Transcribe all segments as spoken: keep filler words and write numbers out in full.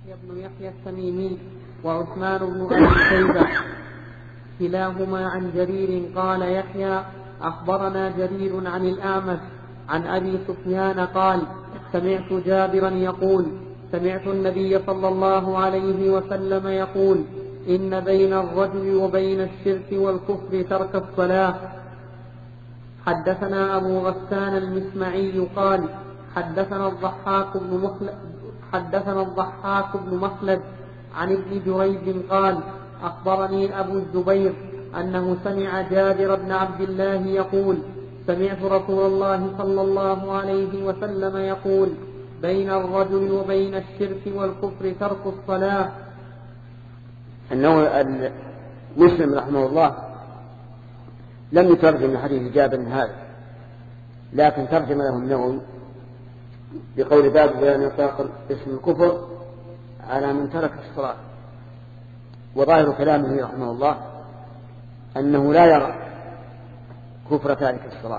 يحيى بن يحيى التميمي وعثمان بن أبي شيبة كلاهما عن جرير قال يحيى أخبرنا جرير عن الأعمش عن أبي سفيان قال سمعت جابرا يقول سمعت النبي صلى الله عليه وسلم يقول إن بين الرجل وبين الشرك والكفر ترك الصلاة. حدثنا أبو غسان المسمعي قال حدثنا الضحاك بن مخلد حدثنا الضحاك بن مخلد عن ابن جريج قال أخبرني أبو الزبير أنه سمع جابر بن عبد الله يقول سمعت رسول الله صلى الله عليه وسلم يقول بين الرجل وبين الشرك والكفر ترك الصلاة. أنه مسلم رحمه الله لم يترجم حديث جابر هذا، لكن ترجم له النووي بقول باب بيان إطلاق اسم الكفر على من ترك الصلاة. وظاهر كلامه رحمه الله أنه لا يرى كفر تارك الصلاة،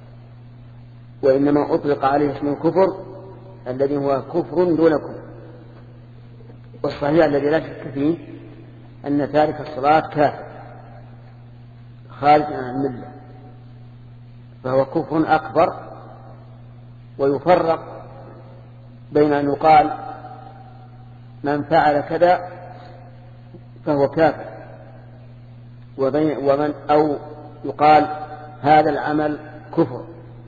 وإنما أطلق عليه اسم الكفر الذي هو كفر دون كفر. والصحيح الذي لا شك فيه أن تارك الصلاة كافر خارج عن الملة، فهو كفر أكبر. ويفرق بين أن يقال من فعل كذا فهو كافر، وبين ومن أو يقال هذا العمل كفر،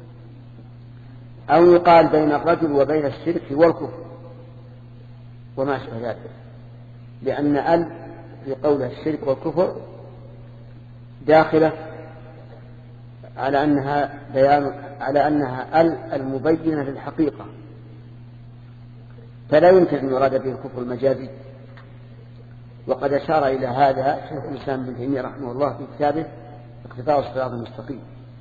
أو يقال بين الرجل وبين الشرك والكفر وما أشبه ذلك، لأن ال في قول الشرك والكفر داخلة على أنها بيان على أنها ال المبينة للحقيقة، فلا يمكن أن يراد به الكفر المجازي. وقد أشار إلى هذا شيخ الإسلام ابن تيمية رحمه الله في كتابه اقتضاء الصراط المستقيم.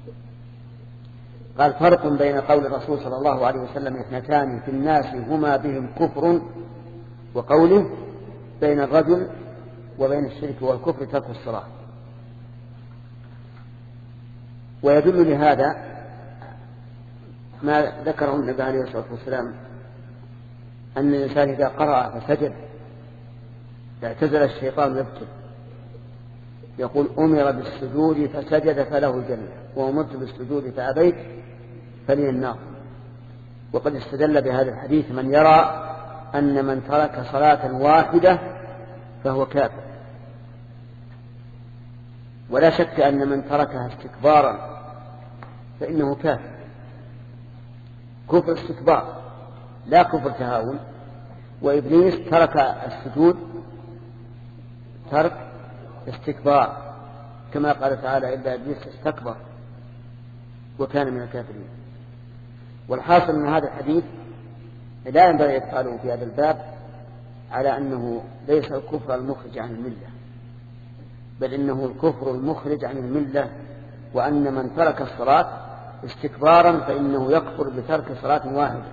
قال فرق بين قول الرسول صلى الله عليه وسلم اثنتان في الناس هما بهم كفر، وقوله بين الرجل وبين الشرك والكفر ترك الصلاة. ويدل لهذا ما ذكره النبي عليه الصلاة والسلام أن الإنسان إذا قرأ فسجد اعتزل الشيطان يبكي، يقول أمر بالسجود فسجد فله الجنة، وأمرت بالسجود فأبيت فلي النار. وقد استدل بهذا الحديث من يرى أن من ترك صلاة واحدة فهو كافر، ولا شك أن من تركها استكبارا فإنه كافر، كفر استكبار لا كفر تهاون. وإبليس ترك السجود ترك استكبار، كما قال تعالى إلا إبليس استكبر وكان من الكافرين. والحاصل من هذا الحديث لا ينبغي إدخاله في هذا الباب على أنه ليس الكفر المخرج عن الملة، بل إنه الكفر المخرج عن الملة، وأن من ترك الصلاة استكبارا فإنه يكفر بترك صلاة واحدة،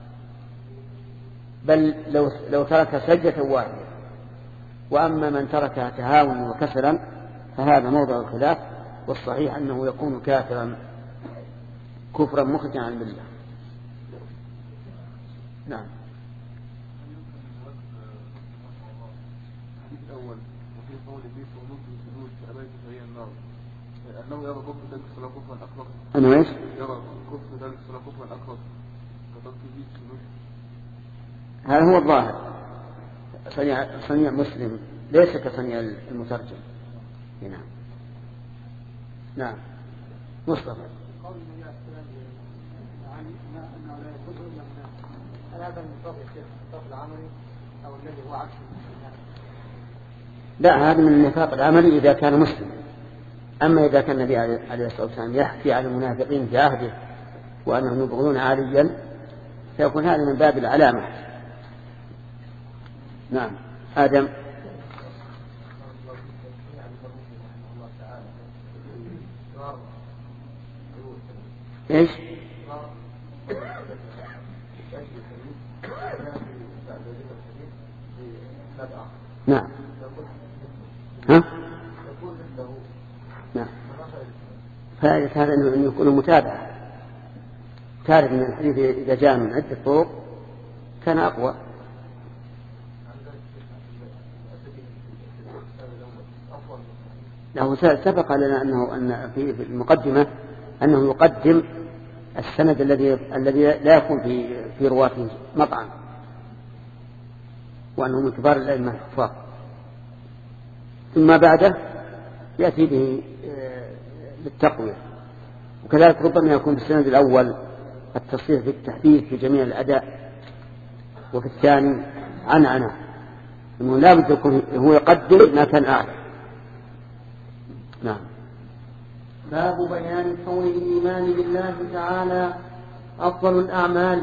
بل لو, لو ترك سجدة واحدة. وأما من تركها تهاونا وكسلا فهذا موضع الخلاف، والصحيح أنه يكون كافرا كفرا مخرجا عن الملة. نعم. أنه يرى كفر ذلك الصلاة كفرا أكبر. أنه إيش؟ يرى كفر ذلك الصلاة كفرا أكبر كتركه السجود. هذا هو الظاهر. صنيع, صنيع مسلم ليس كصنيع المترجم. نعم. نعم. مصطفى. قول النبي عليه السلام عن أنه لا يكفر إلا من هل هذا المنطق النفاق العملي أو الذي هو عكس المسلم؟ لا، هذا من النفاق العملي إذا كان مسلم. أما إذا كان النبي عليه الصلاة والسلام يحكي على المنافقين في عهده وأنهم يبغضون عليا فيكون هذا من باب العلامة. نعم. آدم. إيش؟ نعم. ها؟ نعم. فائدة هذا أنه يكون متابعة. تعرف أن الحديث إذا جاء من عدة طرق كان أقوى. له سبق لنا أنه أن في المقدمة أنه يقدم السند الذي الذي لا يكون في في رواته مطعن، وأنه من كبار الأئمة الحفاظ، ثم بعده يأتي به للتقوية. وكذلك ربما يكون في السند الأول التصريح في التحديث في جميع الأداء، وفي الثاني عن عنه، إنه لا بد يكون هو يقدم ما كان أعلى. نعم. باب بيان كون الإيمان بالله تعالى أفضل الأعمال.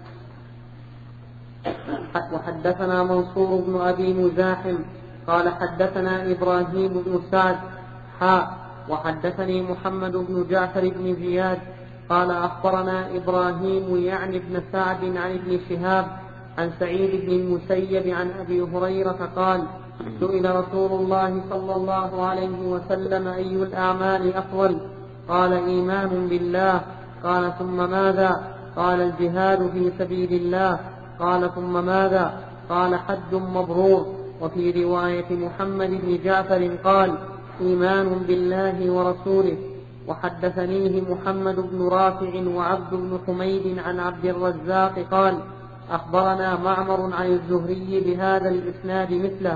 وحدثنا منصور بن أبي مزاحم قال حدثنا إبراهيم بن سعد حاء وحدثني محمد بن جعفر بن زياد قال أخبرنا إبراهيم يعني بن سعد عن ابن شهاب عن سعيد بن المسيب عن أبي هريرة قال سئل رسول الله صلى الله عليه وسلم أي الأعمال أفضل؟ قال إيمان بالله. قال ثم ماذا؟ قال الجهاد في سبيل الله. قال ثم ماذا؟ قال حج مبرور. وفي رواية محمد بن جعفر قال إيمان بالله ورسوله. وحدثنيه محمد بن رافع وعبد بن حميد عن عبد الرزاق قال أخبرنا معمر عن الزهري بهذا الإسناد مثله.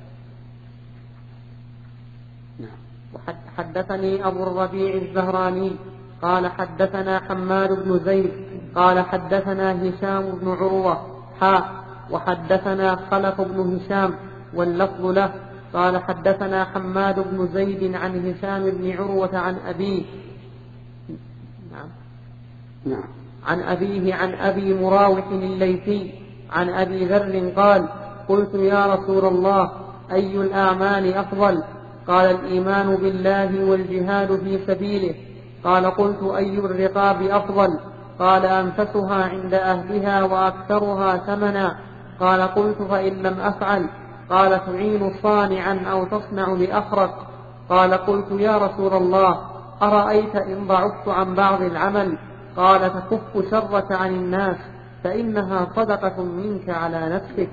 وحدثني أبو الربيع الزهراني قال حدثنا حماد بن زيد قال حدثنا هشام بن عروة حاء وحدثنا خلف بن هشام واللفظ له قال حدثنا حماد بن زيد عن هشام بن عروة عن أبيه نعم. نعم. عن أبيه عن أبي مراوح الليثي عن أبي ذر قال قلت يا رسول الله أي الأعمال أفضل؟ قال الإيمان بالله والجهاد في سبيله. قال قلت أي الرقاب أفضل؟ قال أنفسها عند أهلها وأكثرها ثمنا. قال قلت فإن لم أفعل؟ قال تعين صانعا أو تصنع لأخرق. قال قلت يا رسول الله أرأيت إن ضعفت عن بعض العمل؟ قال تكف شرك عن الناس فإنها صدقة منك على نفسك.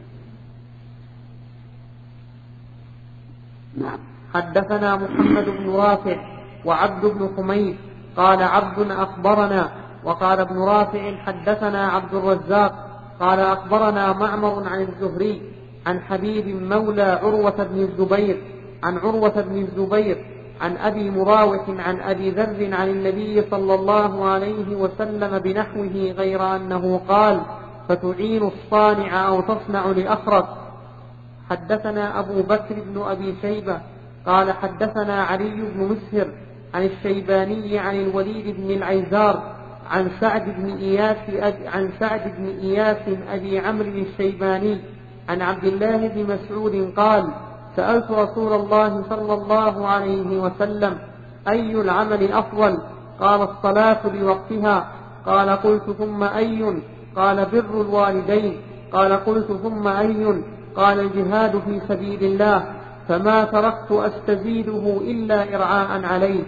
نعم. حدثنا محمد بن رافع وعبد بن حميد قال عبد أخبرنا وقال ابن رافع حدثنا عبد الرزاق قال أخبرنا معمر عن الزهري عن حبيب مولى عروة بن الزبير عن عروة بن الزبير عن أبي مراوح عن أبي ذر عن النبي صلى الله عليه وسلم بنحوه غير أنه قال فتعين الصانع أو تصنع لأخرق. حدثنا أبو بكر بن أبي شيبة قال حدثنا علي بن مسهر عن الشيباني عن الوليد بن العيزار عن سعد بن إياس عن سعد بن إياس أبي عمرو الشيباني عن عبد الله بن مسعود قال سألت رسول الله صلى الله عليه وسلم أي العمل أفضل؟ قال الصلاة لوقتها. قال قلت ثم أي؟ قال بر الوالدين. قال قلت ثم أي؟ قال الجهاد في سبيل الله. فما تركت أستزيده إلا إرعاء عليه.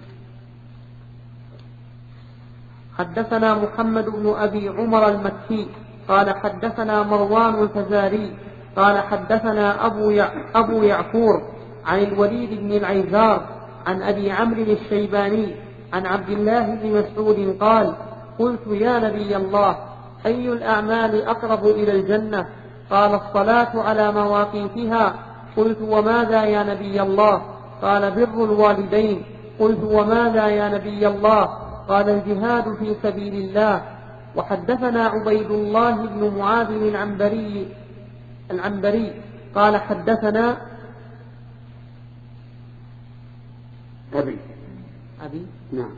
حدثنا محمد بن أبي عمر المكي قال حدثنا مروان الفزاري قال حدثنا أبو, يع... أبو يعفور عن الوليد بن العيزار عن أبي عمرو الشيباني عن عبد الله بن مسعود قال قلت يا نبي الله أي الأعمال أقرب إلى الجنة؟ قال الصلاة على مواقيتها. قلت وماذا يا نبي الله؟ قال بر الوالدين. قلت وماذا يا نبي الله؟ قال الجهاد في سبيل الله. وحدثنا عبيد الله بن معاذ العنبري العنبري قال حدثنا أبي أبي نعم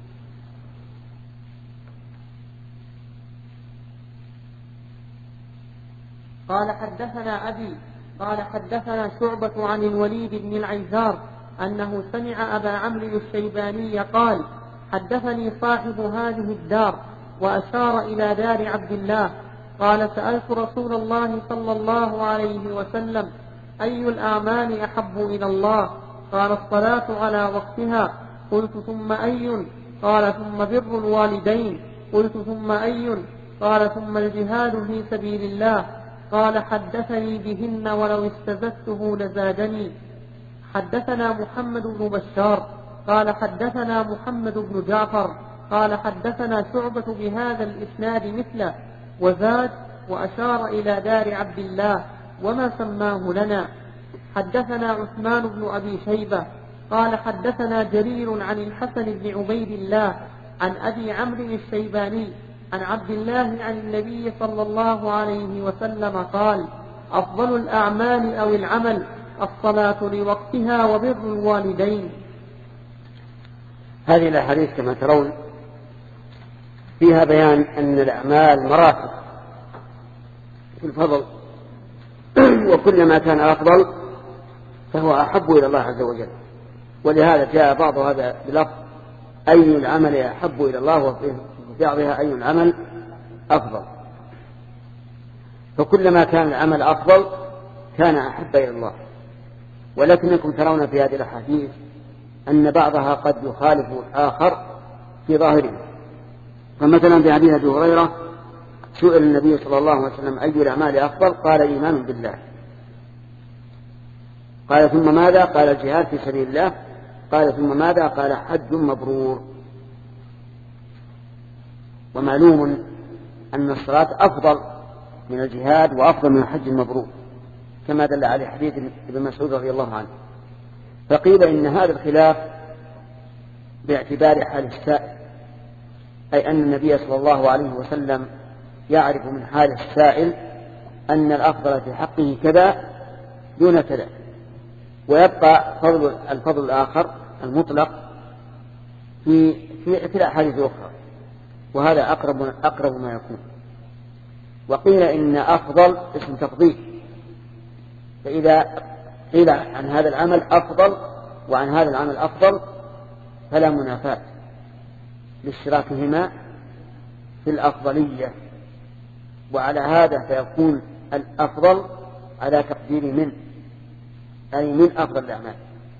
قال حدثنا أبي قال حدثنا شعبة عن الوليد بن العيزار أنه سمع أبا عمرو الشيباني قال حدثني صاحب هذه الدار وأشار إلى دار عبد الله قال سألت رسول الله صلى الله عليه وسلم أي الأعمال أحب إلى الله؟ قال الصلاة على وقتها. قلت ثم أي؟ قال ثم بر الوالدين. قلت ثم أي؟ قال ثم الجهاد في سبيل الله. قال حدثني بهن ولو استزدته لزادني. حدثنا محمد بن بشار قال حدثنا محمد بن جعفر قال حدثنا شعبة بهذا الإسناد مثله وزاد وأشار إلى دار عبد الله وما سماه لنا. حدثنا عثمان بن أبي شيبة قال حدثنا جرير عن الحسن بن عبيد الله عن أبي عمرو الشيباني عن عبد الله عن النبي صلى الله عليه وسلم قال أفضل الأعمال أو العمل الصلاة لوقتها وبر الوالدين. هذه الأحاديث كما ترون فيها بيان أن الأعمال مراتب في الفضل، وكلما كان أفضل فهو أحب إلى الله عز وجل، ولهذا جاء بعض هذا بلفظ أي العمل أحب إلى الله، وفي بعضها أي العمل أفضل. فكلما كان العمل أفضل كان أحب إلى الله. ولكنكم ترون في هذه الأحاديث أن بعضها قد يخالف الآخر في ظاهره. فمثلا في حديث أبي هريرة سئل النبي صلى الله عليه وسلم أي الأعمال أفضل؟ قال إيمان بالله. قال ثم ماذا؟ قال الجهاد في سبيل الله. قال ثم ماذا؟ قال حج مبرور. ومعلوم أن الصلاة أفضل من الجهاد وأفضل من الحج المبرور كما دل عليه حديث ابن مسعود رضي الله عنه. فقيل إن هذا الخلاف باعتبار حال السائل، أي أن النبي صلى الله عليه وسلم يعرف من حال السائل أن الأفضل في حقه كذا دون كذا، ويبقى فضل الفضل الآخر المطلق في في في الأحاديث الأخرى، وهذا أقرب أقرب ما يكون. وقيل إن أفضل اسم تفضيل، فإذا قيل عن هذا العمل أفضل وعن هذا العمل أفضل فلا منافاة لاشتراكهما في الأفضلية، وعلى هذا فيكون الأفضل على تقدير من، أي من أفضل الأعمال.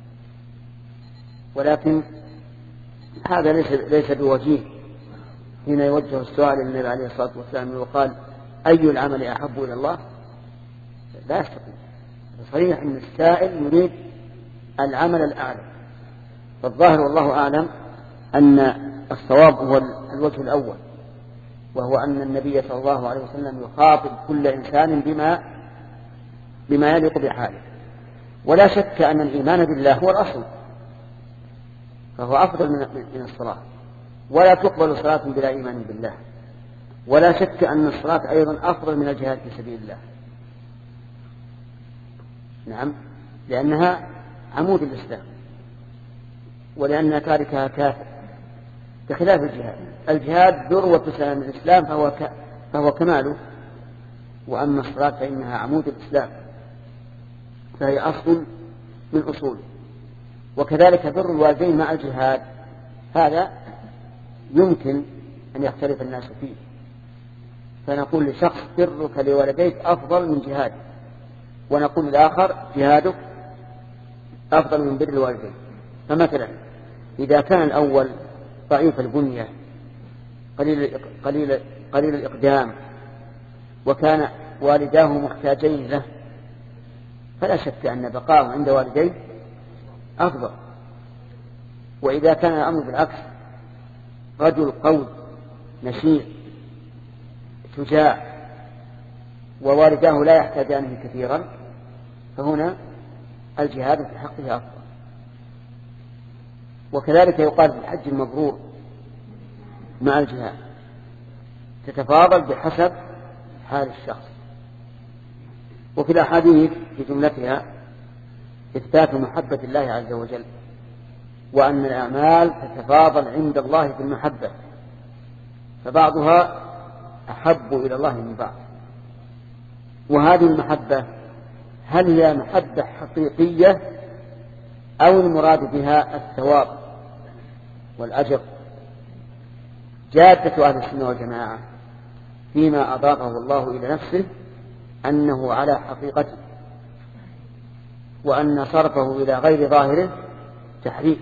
ولكن هذا ليس ليس بوجيه حين يوجه السؤال للنبي عليه الصلاة والسلام وقال أي العمل أحب إلى الله؟ لا يستطيع. صحيح أن السائل يريد العمل الأعلى، فالظاهر والله أعلم أن الصواب هو الوجه الأول، وهو أن النبي صلى الله عليه وسلم يخاطب كل إنسان بما بما يليق بحاله. ولا شك أن الإيمان بالله هو الأصل، فهو أفضل من الصلاة، ولا تقبل صلاة بلا إيمان بالله. ولا شك أن الصلاة أيضا أفضل من الجهاد في سبيل الله، نعم، لأنها عمود الإسلام، ولأن تاركها كافر، بخلاف الجهاد. الجهاد ذروة سلام الإسلام فهو ك... فهو كماله، وأما الصلاة فإنها عمود الإسلام، فهي أصل من أصوله. وكذلك بر الوالدين مع الجهاد، هذا يمكن أن يختلف الناس فيه، فنقول لشخص برك لوالديك أفضل من جهادك، ونقول للآخر جهادك أفضل من بر الوالدين. فمثلا إذا كان الأول ضعيف البنية قليل قليل قليل الإقدام وكان والداه محتاجين له، فلا شك أن بقاءه عند والديه أفضل. وإذا كان الأمر بالعكس، رجل قوي نشيط شجاع ووالداه لا يحتاجانه كثيرا، فهنا الجهاد في حقه أفضل. وكذلك يقال في الحج المبرور مع الجهاد، تتفاضل بحسب حال الشخص. وفي الأحاديث في جملتها إثبات محبة الله عز وجل، وأن الأعمال تتفاضل عند الله في المحبة، فبعضها أحب إلى الله من بعض. وهذه المحبة هل هي محبة حقيقية أو المراد بها الثواب والأجر؟ جادة أهل السنة والجماعة فيما أضافه الله إلى نفسه أنه على حقيقته، وأن صرفه إلى غير ظاهره تحريف.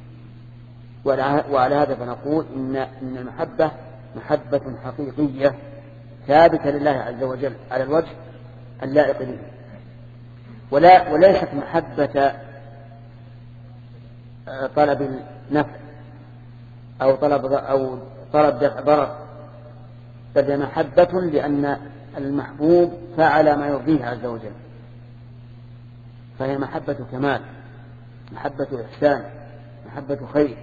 وعلى هذا فنقول إن إن المحبة محبة حقيقية ثابتة لله عز وجل على الوجه اللائق به، ولا وليست محبة طلب النفع أو طلب أو طلب دفع ضرر، بل محبة لأن المحبوب فعل ما يرضيه عز وجل، فهي محبة كمال، محبة إحسان، محبة خير.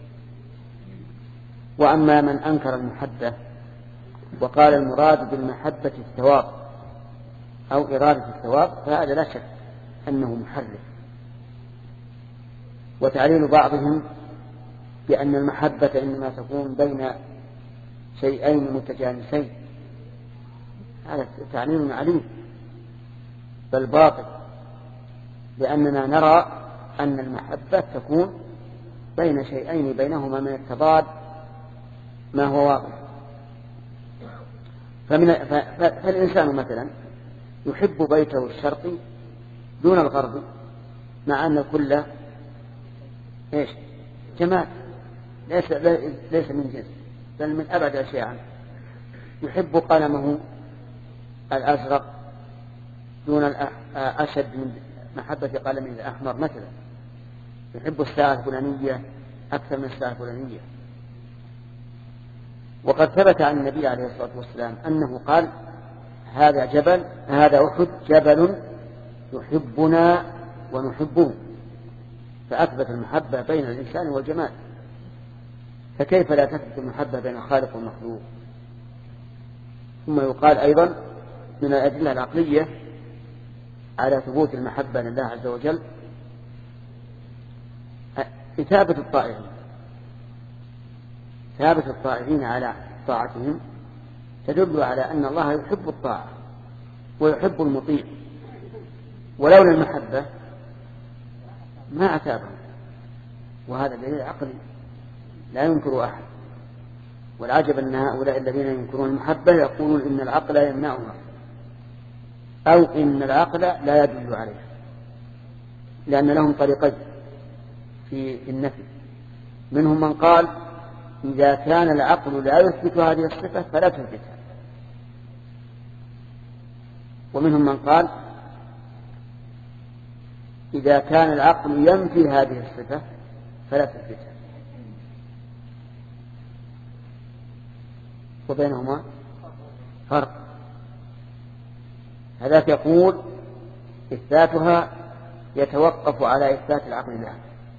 وأما من أنكر المحبة وقال المراد بالمحبة الثواب أو إرادة الثواب، فهذا لا شك أنه محرف. وتعليل بعضهم بأن المحبة إنما تكون بين شيئين متجانسين، هذا تعليل عليم بل باطل، لأننا نرى أن المحبة تكون بين شيئين بينهما من التضاد ما هو واضح. فمن فالإنسان مثلا يحب بيته الشرقي دون الغربي، مع أن كله إيش جمال، ليس ليس من جنس بل من أبعد الأشياء عنه. يحب قلمه الأزرق دون أشد من محبة قلمه الأحمر مثلا، يحب الساعة الفلانية أكثر من الساعة الفلانية. وقد ثبت عن النبي عليه الصلاة والسلام أنه قال هذا جبل هذا أحد جبل يحبنا ونحبه، فأثبت المحبة بين الإنسان والجمال، فكيف لا تثبت المحبة بين الخالق والمخلوق؟ ثم يقال أيضا من الأدلة العقلية على ثبوت المحبة لله عز وجل إثابة الطائعين، ثابت الطائعين على طاعتهم تدل على أن الله يحب الطاعة ويحب المطيع، ولولا المحبة ما أثابهم، وهذا دليل عقلي لا ينكر أحد. والعجب أن هؤلاء الذين ينكرون المحبة يقولون إن العقل يمنعها أو إن العقل لا يدل عليها، لأن لهم طريقين في النفي. منهم من قال إذا كان العقل لا يثبت هذه الصفة فلا تثبتها، ومنهم من قال إذا كان العقل ينفي هذه الصفة فلا تثبتها، وبينهما فرق. هذاك يقول إثباتها يتوقف على إثبات العقل لها،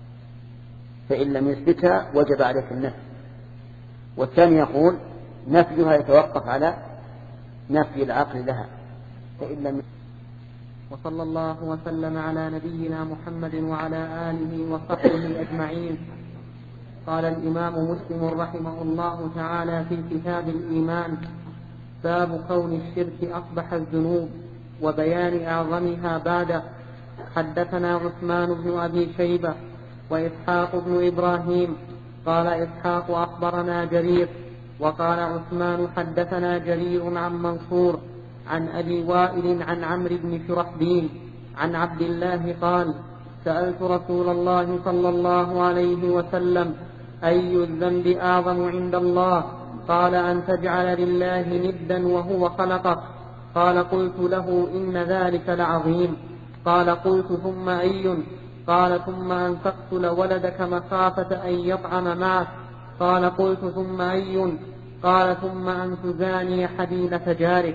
فإن لم يثبتها وجب عليك النفي. والثاني يقول نفيها يتوقف على نفي العقل لها فإن لم. وصلى الله وسلم على نبينا محمد وعلى آله وصحبه أجمعين. قال الإمام مسلم رحمه الله تعالى في كتاب الإيمان: باب كون الشرك أقبح الذنوب وبيان أعظمها بعده. حدثنا عثمان بن أبي شيبة وإسحاق بن إبراهيم قال إسحاق أخبرنا جرير وقال عثمان حدثنا جرير عن منصور عن أبي وائل عن عمرو بن شرحبيل عن عبد الله قال: سألت رسول الله صلى الله عليه وسلم: أي الذنب أعظم عند الله؟ قال: أن تجعل لله ندا وهو خلقك. قال: قلت له: إن ذلك لعظيم. قال: قلت: ثم أي؟ قال: ثم أن تقتل ولدك مخافة أن يطعم معك. قال: قلت: ثم أي؟ قال: ثم أن تزاني حديدة جارك.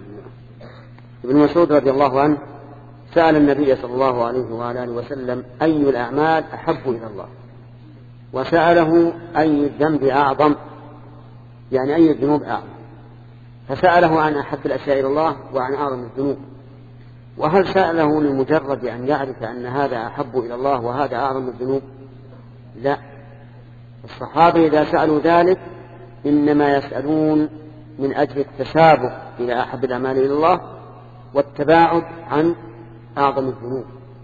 ابن مسعود رضي الله عنه سأل النبي صلى الله عليه وآله وسلم: أي الأعمال أحب إلى الله؟ وسأله: أي الذنب أعظم؟ يعني أي الذنوب أعظم؟ فسأله عن أحب الأشياء إلى الله وعن أعظم الذنوب. وهل سأله لمجرد أن يعرف أن هذا أحب إلى الله وهذا أعظم الذنوب؟ لا، الصحابة إذا سألوا ذلك إنما يسألون من أجل التسابق إلى أحب الأعمال إلى الله والتباعد عن أعظم الذنوب.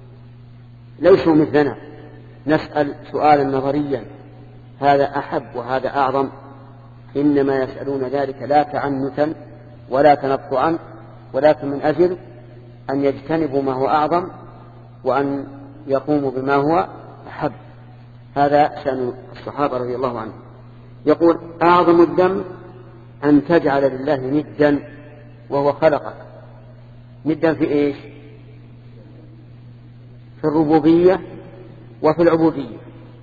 ليسوا مثلنا نسأل سؤالا نظريا هذا أحب وهذا أعظم، إنما يسألون ذلك لا تعنتا ولا تنطعا، ولكن من أجل أن يجتنبوا ما هو أعظم وأن يقوموا بما هو أحب. هذا شأن الصحابة رضي الله عنهم. يقول: أعظم الذنب أن تجعل لله ندا وهو خلقك. ندا في إيش؟ في الربوبية وفي العبودية.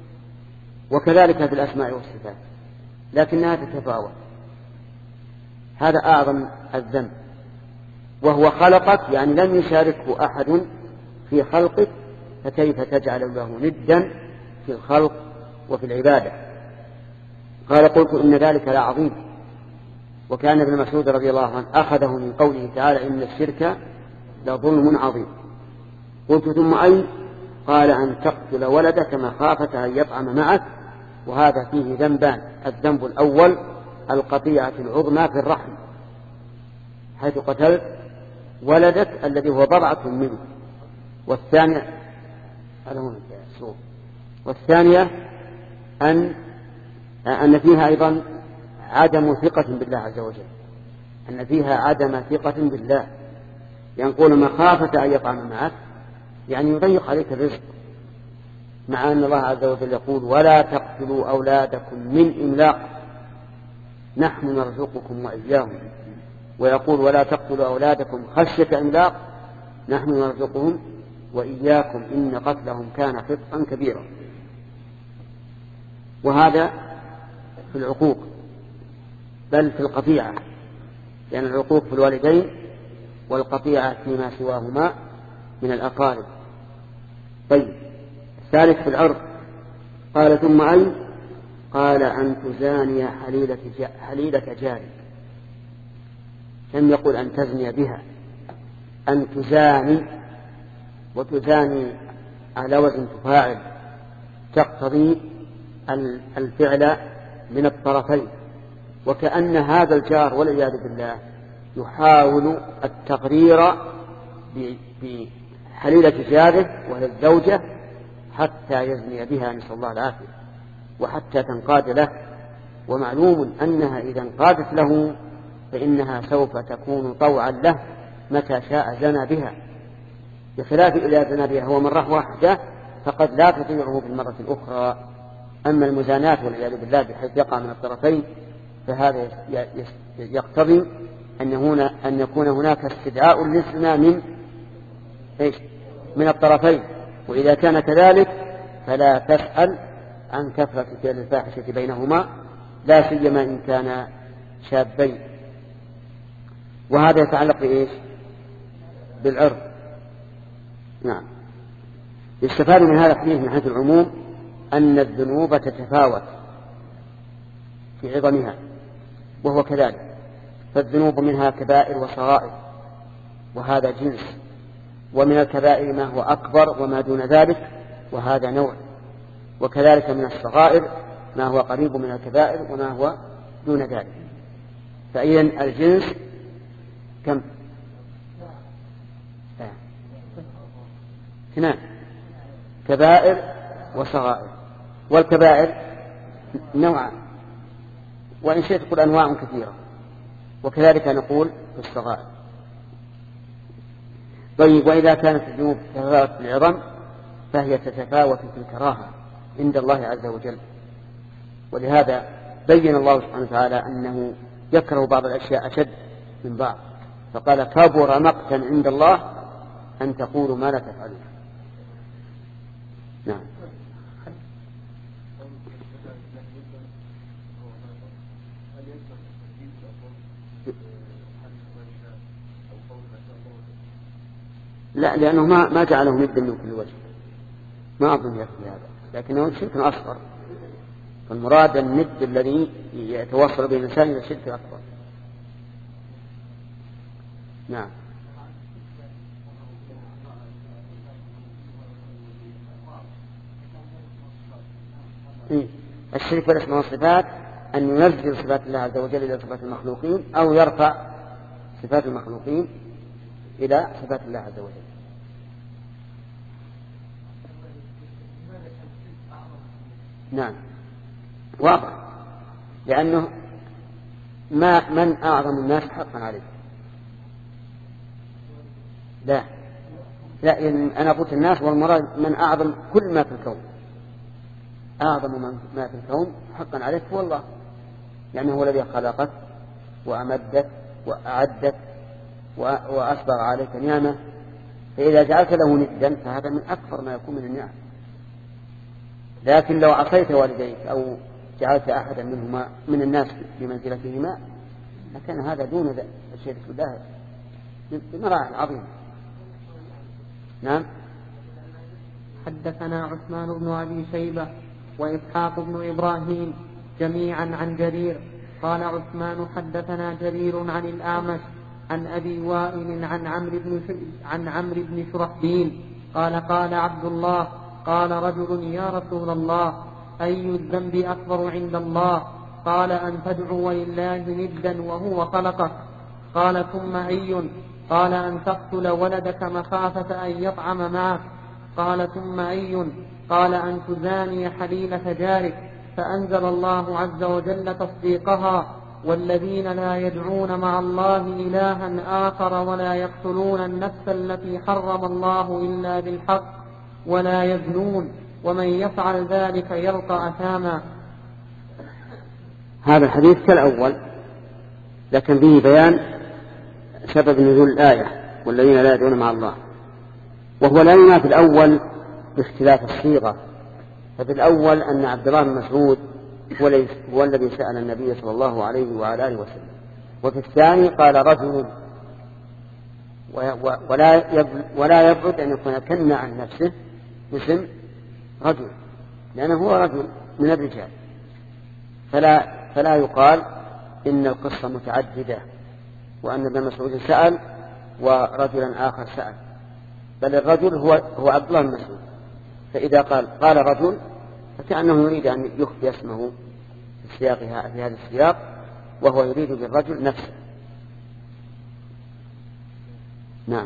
وكذلك في الأسماء والصفات، لكنها تتفاوت. هذا أعظم الذنب، وهو خلقك، يعني لم يشاركه أحد في خلقك، فكيف تجعل له ندا في الخلق وفي العبادة؟ قال قلت إن ذلك لعظيم. وكان ابن مسعود رضي الله عنه أخذه من قوله تعالى إن الشرك لظلم عظيم. قلت ثم أي؟ قال أن تقتل ولدك مخافة أن يطعم معك، وهذا فيه ذنبان. الذنب الأول القطيعة العظمى في الرحم، حيث قتلت ولدك الذي هو بضعة منه. والثانية والثانية أن أن فيها أيضا عدم ثقة بالله عز وجل، أن فيها عدم ثقة بالله، ينقول مخافة أن يطعم معك، يعني يضيق عليك الرزق، مع أن الله عز وجل يقول ولا تقتلوا أولادكم من إملاق نحن نرزقكم وإياهم، ويقول ولا تقتلوا أولادكم خشية إملاق نحن نرزقهم وإياكم إن قتلهم كان خطئا كبيرا. وهذا في العقوق، بل في القطيعة، لأن يعني العقوق في الوالدين والقطيعة فيما سواهما من الأقارب. طيب، الثالث في العرض. قال ثم أي؟ قال أن تزاني حليلة, حليلة جارك. لم يقل أن تزني بها، أن تزاني، وتزاني على وزن تفاعل، تقتضي الفعل من الطرفين، وكأن هذا الجار والعياذ بالله يحاول التقرير بحليلة جاره وهي الزوجة حتى يزني بها، نسأل الله العافية، وحتى تنقاد له. ومعلوم أنها إذا انقادت له فإنها سوف تكون طوعا له متى شاء زنى بها، بخلاف إذا زنى بها هو مرة واحدة فقد لا تطيعه في المرة الأخرى. أما المزانات والعياذ بالله بحيث يقع من الطرفين فهذا يقتضي أن, هنا أن يكون هناك استدعاء للزنا من إيش؟ من الطرفين. وإذا كان كذلك فلا تسأل عن كثرة فعل الفاحشة بينهما، لا سيما إن كان شابين. وهذا يتعلق بإيش؟ بالعرض. نعم. يستفاد من هذا الحديث من حيث العموم أن الذنوب تتفاوت في عظمها، وهو كذلك، فالذنوب منها كبائر وصغائر، وهذا جنس، ومن الكبائر ما هو أكبر وما دون ذلك، وهذا نوع، وكذلك من الصغائر ما هو قريب من الكبائر وما هو دون ذلك. فإذن الجنس كم؟ اثنان، كبائر وصغائر. والكبائر نوعان، وإن شئت تقول أنواع كثيرة، وكذلك نقول في الصغائر. طيب، وإذا كانت الذنوب تتفاوت في العظم فهي تتفاوت في الكراهة عند الله عز وجل. ولهذا بين الله سبحانه وتعالى أنه يكره بعض الأشياء أشد من بعض، فقال كبر مقتا عند الله أن تقولوا ما لا تفعلون. نعم. لا، لأنه ما ما جعله ندا من كل وجه، ما أظن يكفي هذا، لكنه شرك أصغر. فالمراد الند الذي يتوصل به الإنسان إلى الشرك الأكبر. نعم. إيه؟ الشرك بالاسماء والصفات أن ينزل صفات الله عز وجل إلى صفات المخلوقين، أو يرفع صفات المخلوقين إلى صفات الله عز وجل. نعم، واضح، لأنه ما من أعظم الناس حقا عليه. لا لا يعني أنا قلت الناس، والمراد من أعظم كل ما في الكون. أعظم ما في الكون حقا عليك هو الله، لأنه هو الذي خلقك وأمدك وأعدك وأصبر عليك نعمة. فإذا جعلت له ندا فهذا من أكثر ما يكون من النعم. لكن لو عصيت والديك أو جعلت أحدا منهما من الناس بمنزلتهما لكن هذا دون الشرك بالله بمراحل عظيمة. نعم. حدثنا عثمان بن أبي شيبة وإسحاق بن إبراهيم جميعا عن جرير قال عثمان حدثنا جرير عن الأعمش عن أبي وائل عن عمرو بن عن عمرو بن شرحبيل قال قال عبد الله قال رجل يا رسول الله أي الذنب أكبر عند الله؟ قال أن تدعو لله ندا وهو خلقك. قال ثم أي؟ قال أن تقتل ولدك مخافة أن يطعم معك. قال ثم أي؟ قال أن تزاني حليلة جارك. فأنزل الله عز وجل تصديقها والذين لا يدعون مع الله إلها آخر ولا يقتلون النفس التي حرم الله إلا بالحق ولا يزنون ومن يفعل ذلك يلقى أثاما. هذا الحديث كالأول لكن به بيان سبب نزول الآية والذين لا يدعون مع الله، وهو لا ينافي الأول باختلاف الصيغة. ففي الأول أن عبد الله بن مسعود هو الذي سأل النبي صلى الله عليه وعلى آله وسلم، وفي الثاني قال رجل، ولا يبعد أن يكون كنى عن نفسه باسم رجل لأنه هو رجل من الرجال، فلا, فلا يقال إن القصة متعددة وأن ابن مسعود سأل ورجلا آخر سأل، بل الرجل هو, هو عبد الله بن مسعود. فإذا قال قال رجل فكأنه يريد أن يخفي اسمه في سياقها في هذا السياق، وهو يريد بالرجل نفسه. نعم.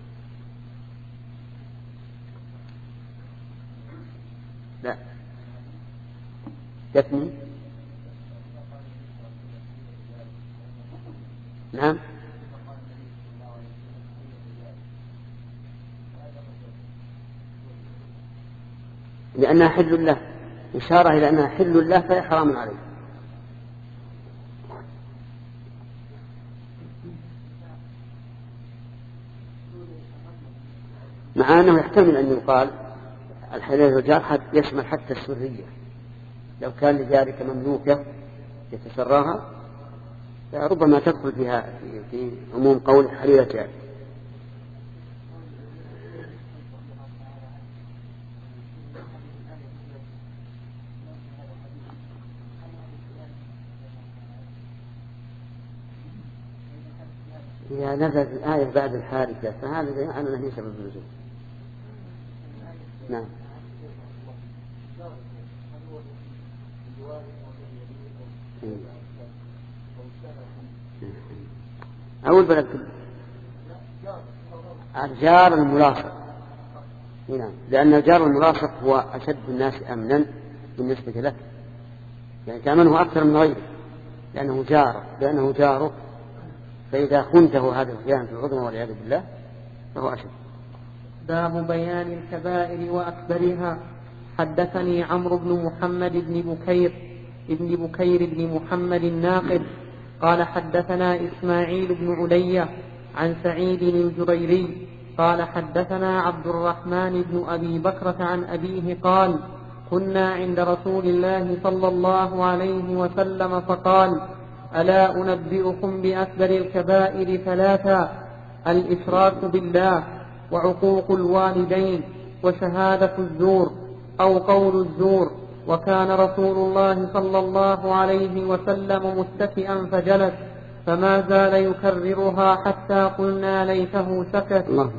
لا يثني. نعم. لأنها حل له، إشارة إلى أنها حل له فهي حرام عليه. مع أنه يحتمل أن يقال الحلال والجار يشمل حتى السرية، لو كان لذلك مملوكة يتسراها ربما تدخل فيها في, في عموم قول حليلة جار. إذا نزلت الآية بعد الحادثة فهذا يعني أنه سبب النزول. نعم. أول بلد الجار الملاصق. نعم. لأن الجار الملاصق هو أشد الناس أمنا بالنسبة له، يعني تأمنه أكثر من غيره لأنه جار لأنه جاره، فإذا خنته هذا الخيانة في العظمى والعياذ بالله فهو أشد. باب بيان الكبائر وأكبرها. حدثني عمرو بن محمد بن بكير ابن بكير بن محمد الناقد قال حدثنا إسماعيل بن علية عن سعيد الجريري قال حدثنا عبد الرحمن بن أبي بكرة عن أبيه قال كنا عند رسول الله صلى الله عليه وسلم فقال ألا أنبئكم بأكبر الكبائر ثلاثا: الإشراك بالله وعقوق الوالدين وشهادة الزور أو قول الزور. وكان رسول الله صلى الله عليه وسلم متكئا فجلس فما زال يكررها حتى قلنا ليته سكت. الله.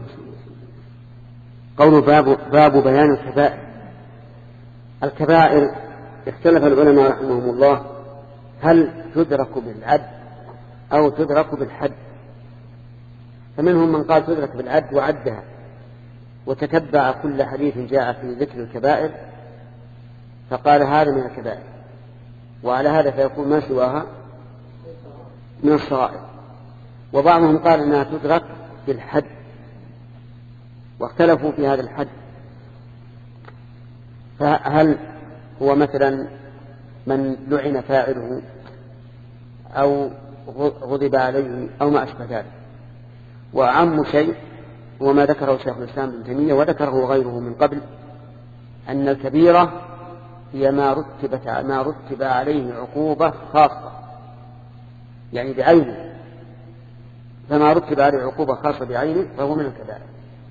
قول باب, باب بيان الكبائر. الكبائر اختلف العلماء رحمهم الله هل تدرك بالعد أو تدرك بالحد، فمنهم من قال تدرك بالعد وعدها وتتبع كل حديث جاء في ذكر الكبائر فقال هذا من الكبائر، وعلى هذا فيكون ما سواها من الصغائر. وبعضهم قال أنها تدرك بالحد واختلفوا في هذا الحد، فهل هو مثلا من لعن فاعله أو غضب عليه أو ما أشبه ذلك. وأعم شيء هو ما ذكره شيخ الإسلام ابن تيمية وذكره غيره من قبل، أن الكبيرة هي ما رتبت ما رتب عليه عقوبة خاصة، يعني بعينه، فما رتب عليه عقوبة خاصة بعينه فهو من الكبائر.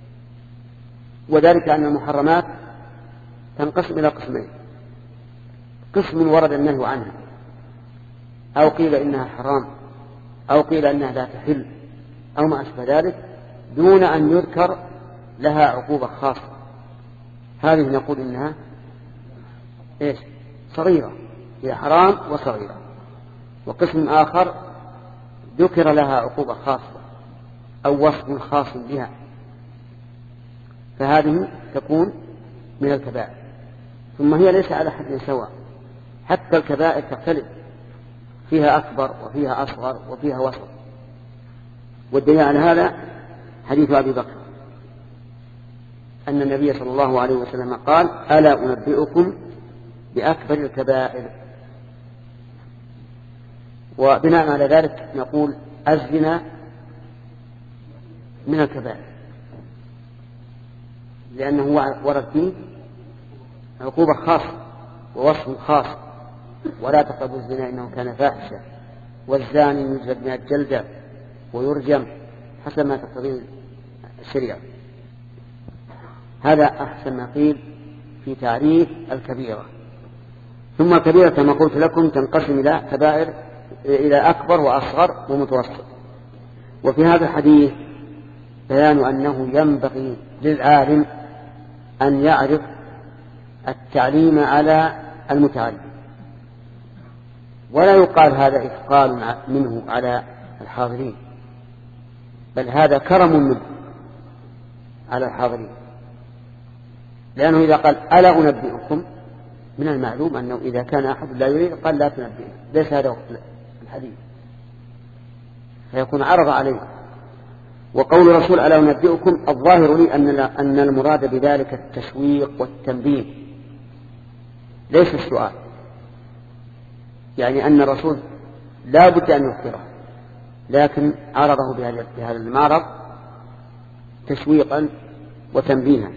وذلك أن المحرمات تنقسم إلى قسمين: قسم ورد النهي عنها، أو قيل إنها حرام، أو قيل إنها لا تحل، أو ما أشبه ذلك، دون أن يذكر لها عقوبة خاصة. هذه نقول إنها إيش؟ صغيرة، هي حرام وصغيرة. وقسم آخر ذكر لها عقوبة خاصة أو وصف خاص بها، فهذه تكون من الكبائر. ثم هي ليس على حد سواء، حتى الكبائر تختلف، فيها أكبر وفيها أصغر وفيها وسط. والدليل على هذا حديث أبي بكر أن النبي صلى الله عليه وسلم قال: ألا أنبئكم بأكبر الكبائر. وبناء على ذلك نقول الزنا من الكبائر، لأنه ورد فيه عقوبة خاصة ووصف خاص: ولا تقربوا الزنا إنه كان فاحشة، والزاني يجلد مئة جلدة ويرجم حسب ما تقتضيه الشريعة. هذا أحسن ما قيل في تعريف الكبيرة. ثم الكبيرة كما قلت لكم تنقسم إلى كبائر، إلى أكبر وأصغر ومتوسط. وفي هذا الحديث بيان أنه ينبغي للعالم أن يعرف التعليم على المتعلم، ولا يقال هذا إثقال منه على الحاضرين، بل هذا كرم منه على الحاضرين. لأنه إذا قال: ألا أنبئكم، من المعلوم أنه إذا كان أحد لا يريد قال: لا تنبئ، ليس هذا الحديث، فيكون عرض عليه. وقول الرسول: ألا أنبئكم، الظاهر لي أن المراد بذلك التشويق والتنبيه، ليس السؤال، يعني أن الرسول لا بد أن يخبره، لكن عرضه بهذا المعرض تشويقا وتنبيها.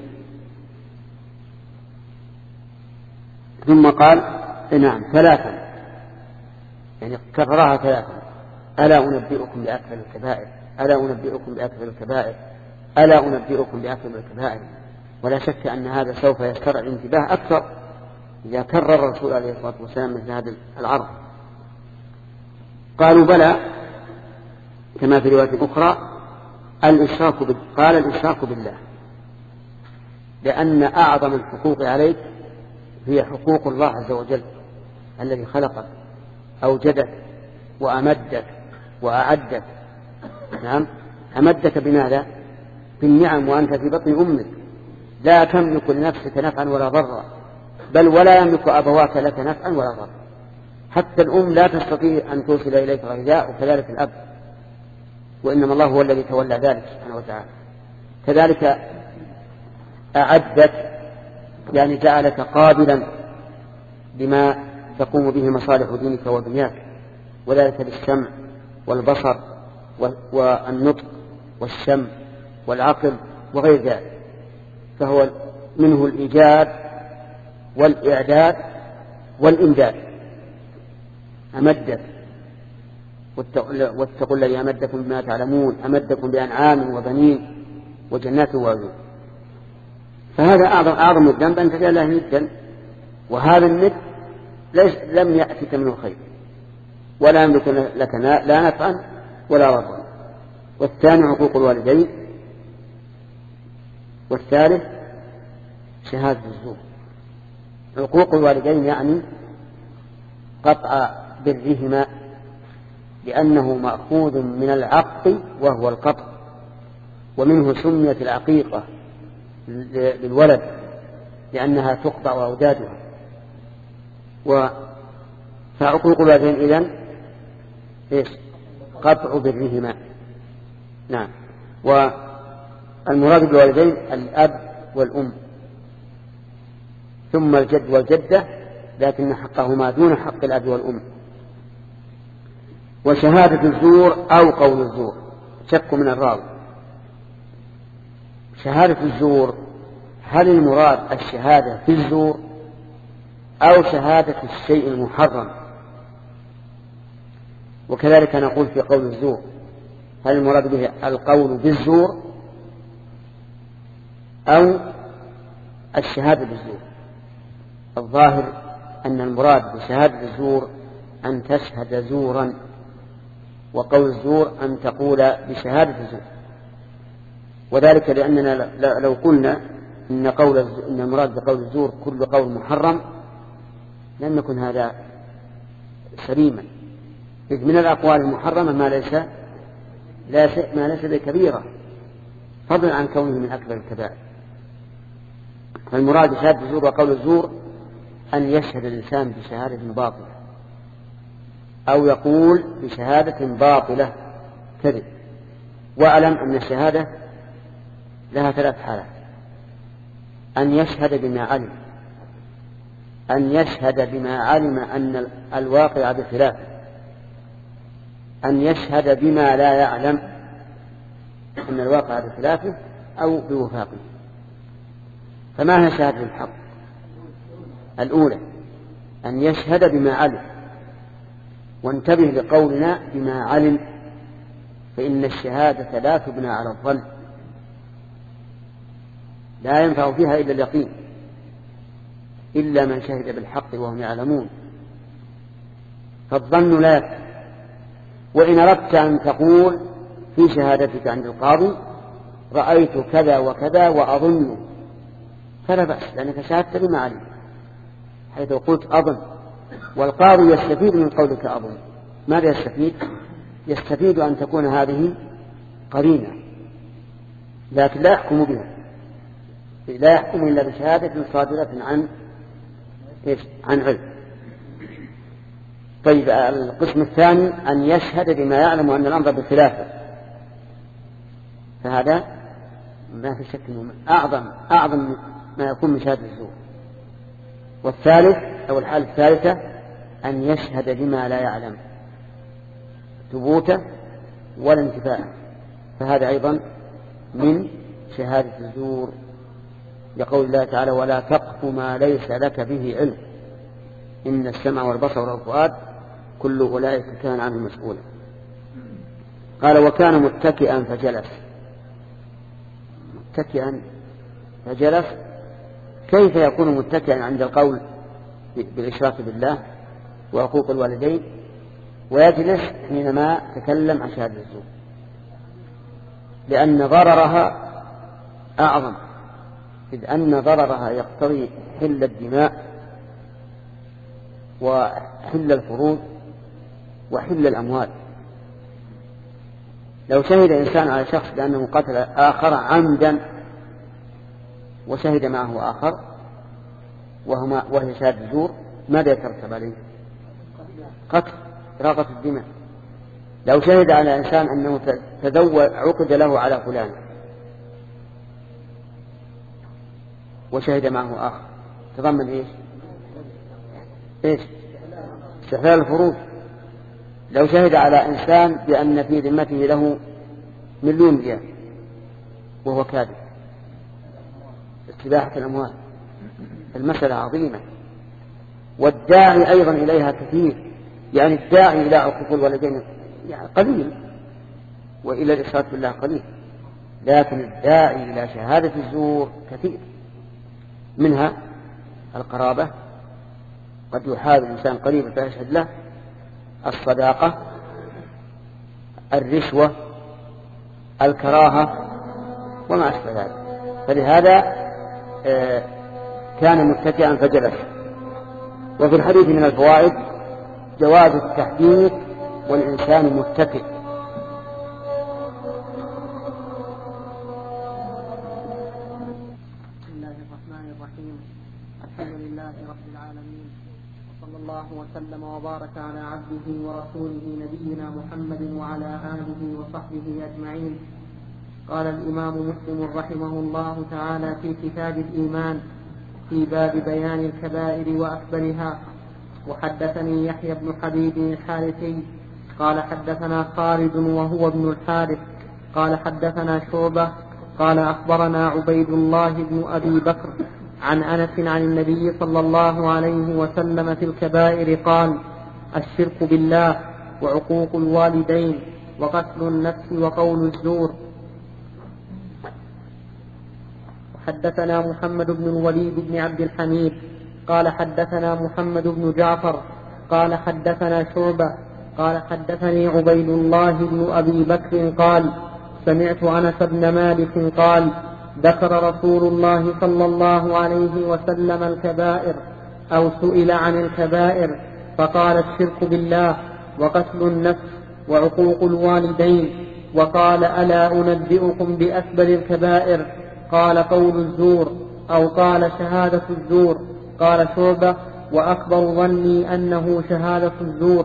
ثم قال: نعم ثلاثا، يعني كررها ثلاثا: ألا أنبئكم بأكبر الكبائر، ألا أنبئكم بأكبر الكبائر، ألا أنبئكم بأكبر الكبائر. ولا شك أن هذا سوف يسترعي الانتباه أكثر إذا كرر الرسول عليه الصلاة والسلام مثل هذا العرض. قالوا: بلى، كما في رواية أخرى: الإشراك بالله. قال: الإشراك بالله، لأن أعظم الحقوق عليك هي حقوق الله عز وجل الذي خلقك، أوجدك وأمدك وأعدك. نعم، أمدك بماذا؟ بالنعم، وأنت في بطن أمك لا تملك لنفسك نفعا ولا ضرا، بل ولا يملك أبواك لك نفعا ولا ضرا. حتى الأم لا تستطيع أن توصل إليك غذاء، وكذلك الأب، وإنما الله هو الذي تولى ذلك سبحانه وتعالى. كذلك أعدك، يعني جعلك قابلا بما تقوم به مصالح دينك ودنياك، وذلك بالسمع والبصر والنطق والشم والعقل وغير ذلك. فهو منه الإيجاد والإعداد والإمداد. أمدك، واتقوا الذي أمدكم بما تعلمون، أمدكم بأنعام وبنين وجنات وعيون. فهذا أعظم أعظم الذنب أن تجعل له ندا، وهذا الند ليس لم يأتك منه خير، ولا يملك لك لا نفعا ولا ضرا. والثاني عقوق الوالدين، والثالث شهادة الزور. عقوق الوالدين يعني قطع برهما، لأنه مأخوذ من العق وهو القطع، ومنه سميت العقيقة للولد لأنها تقطع أودادها. فعقوق الوالدين إذن إيش؟ قطع برهما. نعم. والمراد بالوالدين الأب والأم، ثم الجد والجدة، لكن حقهما دون حق الأب والأم. وشهادة الزور أو قول الزور، شك من الراوي. شهادة الزور، هل المراد الشهادة في الزور أو شهادة الشيء المحرم. وكذلك نقول في قول الزور، هل المراد به القول بالزور أو الشهادة بالزور؟ الظاهر أن المراد بشهادة الزور أن تشهد زورا، وقول الزور أن تقول بشهادة الزور. وذلك لأننا لو قلنا إن, قول إن المراد بقول الزور كل قول محرم لم يكن هذا سليما، إذ من الأقوال المحرمة ما ليس ما ليس بكبيرة، فضلا عن كونه من أكبر الكبائر. فالمراد بشهادة الزور وقول الزور أن يشهد الإنسان بشهادة باطلة أو يقول بشهادة باطلة كذب. وأعلم أن الشهادة لها ثلاث حالات: أن يشهد بما علم، أن يشهد بما علم أن الواقع بخلافه، أن يشهد بما لا يعلم أن الواقع بخلافه أو بوفاقه. فما هي شهادة الحق؟ الأولى أن يشهد بما علم، وانتبه لقولنا بما علم، فإن الشهادة لا تبنى على الظن، لا ينفع فيها إلا اليقين، إلا من شهد بالحق وهم يعلمون، فالظن لا يكفي. وإن أردت أن تقول في شهادتك عند القاضي رأيت كذا وكذا وأظن، فلا بأس، لأنك شهدت بما علم، حيث قلت أظن، والقاضي يستفيد من قولك أظن. ماذا يستفيد؟ يستفيد أن تكون هذه قرينة، لكن لا يحكم بها، لا يحكم إلا بشهادة صادرة عن إيش؟ عن علم. طيب القسم الثاني أن يشهد بما يعلم أن الأمر بخلافه، فهذا ما في شك أنه أعظم أعظم ما يكون من شهادة الزور. والثالث أو الحالة الثالثة أن يشهد بما لا يعلم ثبوته ولا انتفاعه، فهذا أيضا من شهادة الزور، لقول الله تعالى: ولا تقف ما ليس لك به علم إن السمع والبصر والفؤاد كل أولئك كان عنه مسؤولا. قال: وكان متكئا فجلس. متكئا فجلس، كيف يكون متكئا عند القول بالإشراك بالله وعقوق الوالدين ويجلس حينما تكلم عن شهادة الزور؟ لأن ضررها أعظم، إذ أن ضررها يقتضي حل الدماء وحل الفروج وحل الأموال. لو شهد إنسان على شخص بأنه قتل آخر عمدا وشهد معه آخر وهما وهي شهادة الزور، ماذا يترتب عليه؟ قتل، إراقة الدماء. لو شهد على إنسان أنه تزوج عقد له على فلان وشهد معه آخر، تضمن إيش؟ إيش؟ استحلال الفروج. لو شهد على إنسان بأن في ذمته له مليون ريال وهو كاذب، استباحة الأموال. المسألة عظيمة، والداعي أيضا إليها كثير، يعني الداعي إلى عقوق الوالدين يعني قليل، وإلى الإشراك بالله قليل، لكن الداعي إلى شهادة الزور كثير. منها القرابة، قد يحاول الإنسان قريبا فيشهد له، الصداقة، الرشوة، الكراهة وما أشبه ذلك. فلهذا كان متكئا فجلس. وفي الحديث من الفوائد جواز التحديث والإنسان متكئ. بسم الله الرحمن الرحيم، الحمد لله رب العالمين، وصلى الله وسلم وبارك على عبده ورسوله نبينا محمد وعلى آله وصحبه أجمعين. قال الإمام مسلم رحمه الله تعالى في كتاب الإيمان في باب بيان الكبائر وأكبرها: وحدثني يحيى بن حبيب الحارثي قال حدثنا خالد وهو ابن الحارث قال حدثنا شعبة قال أخبرنا عبيد الله بن أبي بكر عن أنس عن النبي صلى الله عليه وسلم في الكبائر قال: الشرك بالله وعقوق الوالدين وقتل النفس وقول الزور. حدثنا محمد بن الوليد بن عبد الحميد قال حدثنا محمد بن جعفر قال حدثنا شعبة قال حدثني عبيد الله بن أبي بكر قال: سمعت أنس بن مالك قال: ذكر رسول الله صلى الله عليه وسلم الكبائر أو سئل عن الكبائر فقال: الشرك بالله وقتل النفس وعقوق الوالدين، وقال: ألا أنبئكم بأكبر الكبائر؟ قال: قول الزور، أو قال: شهادة الزور. قال شعبة: وأكبر ظني أنه شهادة الزور.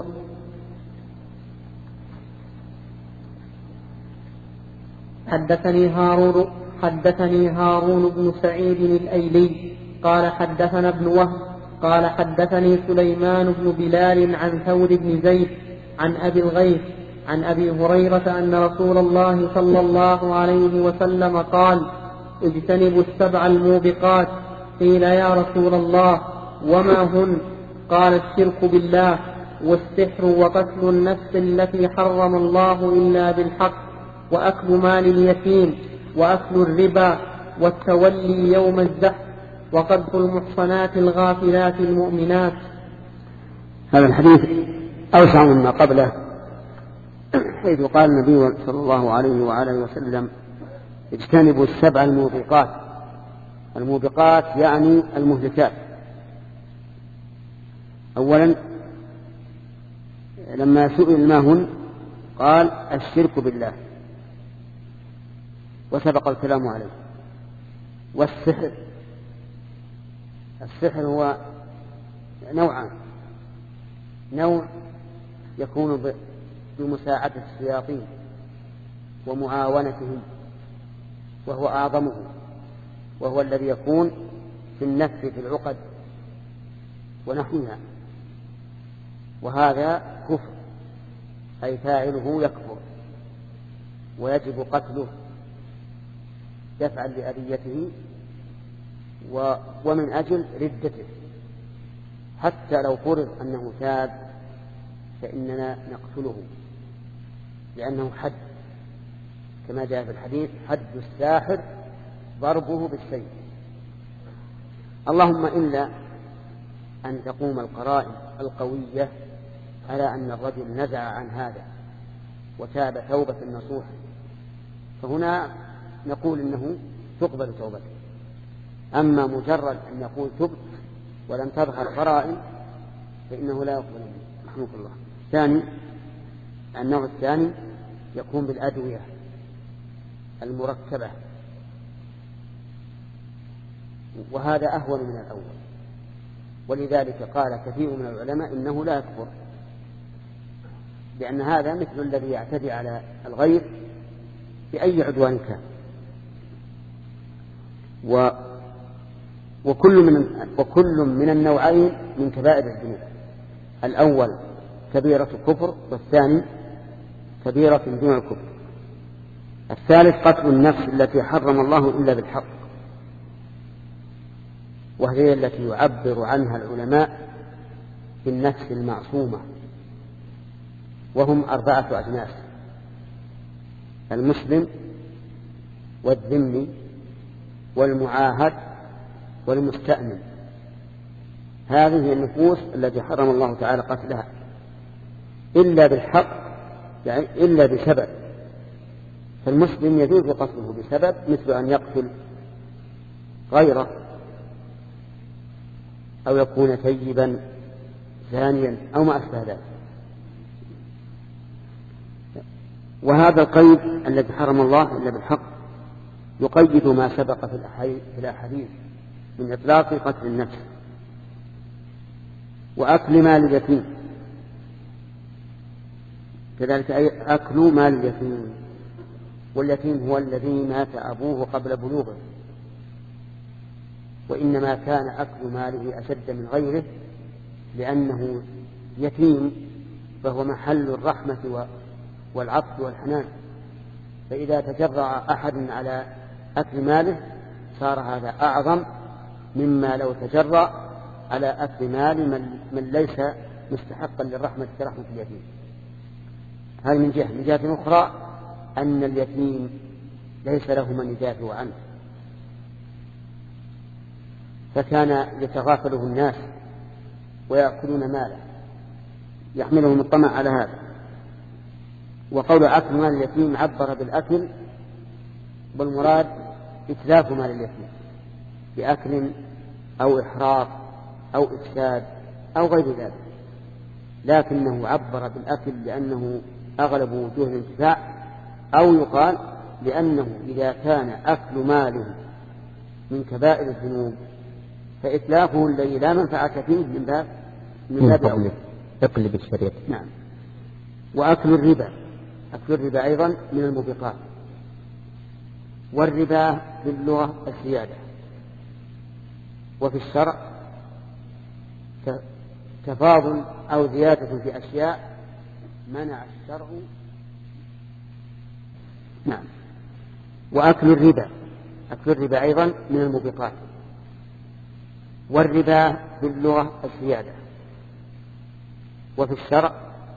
حدثني هارون حدثني هارون بن سعيد الأيلي قال حدثنا ابن وهب قال حدثني سليمان بن بلال عن ثور بن زيد عن أبي الغيث عن أبي هريرة أن رسول الله صلى الله عليه وسلم قال: اجتنبوا السبع الموبقات. قيل: يا رسول الله وما هن؟ قال: الشرك بالله والسحر وقتل النفس التي حرم الله إلا بالحق وأكل مال اليتيم وأكل الربا والتولي يوم الزحف وقذف المحصنات الغافلات المؤمنات. هذا الحديث أوسع مما قبله، حيث قال النبي صلى الله عليه وعلى وسلم: اجتنبوا السبع الموبقات. الموبقات يعني المهلكات. أولا لما سئل ما هن قال: الشرك بالله، وسبق الكلام عليه. والسحر، السحر هو نوعان: نوع يكون بمساعدة الشياطين ومعاونتهم وهو أعظمه، وهو الذي يكون في النفس في العقد ونحوها، وهذا كفر، أي فاعله يكفر ويجب قتله دفعا لأذيته ومن أجل ردته. حتى لو فرض أنه تاب فإننا نقتله، لأنه حد، كما جاء في الحديث: حد الساحر ضربه بالسيف. اللهم إلا أن تقوم القرائن القوية على أن الرجل نزع عن هذا وتاب توبة نصوح، فهنا نقول إنه تقبل توبته. أما مجرد أن نقول تبت ولم تظهر قرائن فإنه لا يقبل منه، رحمه الله. ثاني، النوع الثاني يكون بالأدوية المركبة، وهذا أهون من الأول، ولذلك قال كثير من العلماء إنه لا يكفر، لأن هذا مثل الذي يعتدي على الغير بأي عدوان كان. و وكل من وكل من النوعين من كبائر الذنوب. الأول كبيرة الكفر، والثاني كبيرة دون الكفر. الثالث قتل النفس التي حرم الله إلا بالحق، وهي التي يعبر عنها العلماء بالنفس المعصومة، وهم أربعة أجناس: المسلم والذمي والمعاهد والمستأمن. هذه هي النفوس التي حرم الله تعالى قتلها إلا بالحق، يعني إلا بسبب. فالمسلم يجوز قتله بسبب، مثل أن يقتل غيره، أو يكون ثيبا زانيا أو ما أشبه ذلك. وهذا القيد الذي حرم الله إلا بالحق يقيد ما سبق في الأحاديث من إطلاق قتل النفس وأكل مال اليتيم، كذلك أكل مال اليتيم. واليتيم هو الذي مات أبوه قبل بلوغه، وإنما كان أكل ماله أشد من غيره لأنه يتيم، فهو محل الرحمة والعطف والحنان، فإذا تجرع أحد على أكل ماله صار هذا أعظم مما لو تجرأ على أكل مال من, من ليس مستحقا للرحمة كرحمة اليتيم. هذه من جهة. من جهة أخرى أن اليتيم ليس له من يدافع عنه، فكان يتغافله الناس ويأكلون ماله يحملهم الطمع على هذا. وقول أكل مال اليتيم عبر بالأكل، والمراد إتلاف مال اليتيم بأكل أو إحراق أو إفساد أو غير ذلك، لكنه عبر بالأكل لأنه أغلب وجوه الانتفاع، أو يقال لأنه إذا كان أكل ماله من كبائر الذنوب فإتلافه الذي لا منفعة فيه من باب من باب أولى. اقلب الشريط. نعم. وأكل الربا، أكل الربا أيضا من الموبقات. والربا باللغة الزيادة، وفي الشرع تفاضل أو زيادة في أشياء منع الشرع. نعم. وأكل الربا، أكل الربا أيضا من الموبقات. والربا باللغة الزيادة، وفي الشرع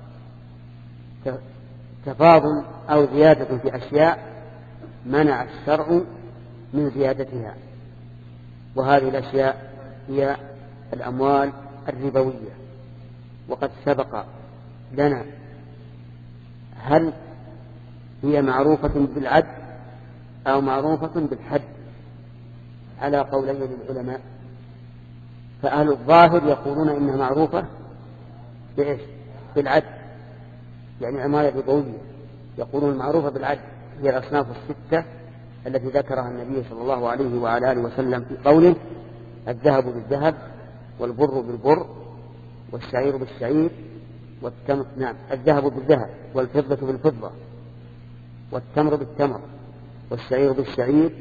تفاضل أو زيادة في أشياء منع الشرع من زيادتها. وهذه الأشياء هي الأموال الربوية. وقد سبق لنا هل هي معروفة بالعد أو معروفة بالحد على قولين للعلماء. فأهل الظاهر يقولون إنها معروفة بإيش؟ بالعد، يعني عمالة ربوية. يقولون معروفة بالعد هي الأصناف الستة التي ذكرها النبي صلى الله عليه وعلى آله وسلم في قوله: الذهب بالذهب، والبر بالبر، والشعير بالشعير، والتمر نعم الذهب بالذهب، والفضة بالفضة، والتمر بالتمر، والشعير بالشعير،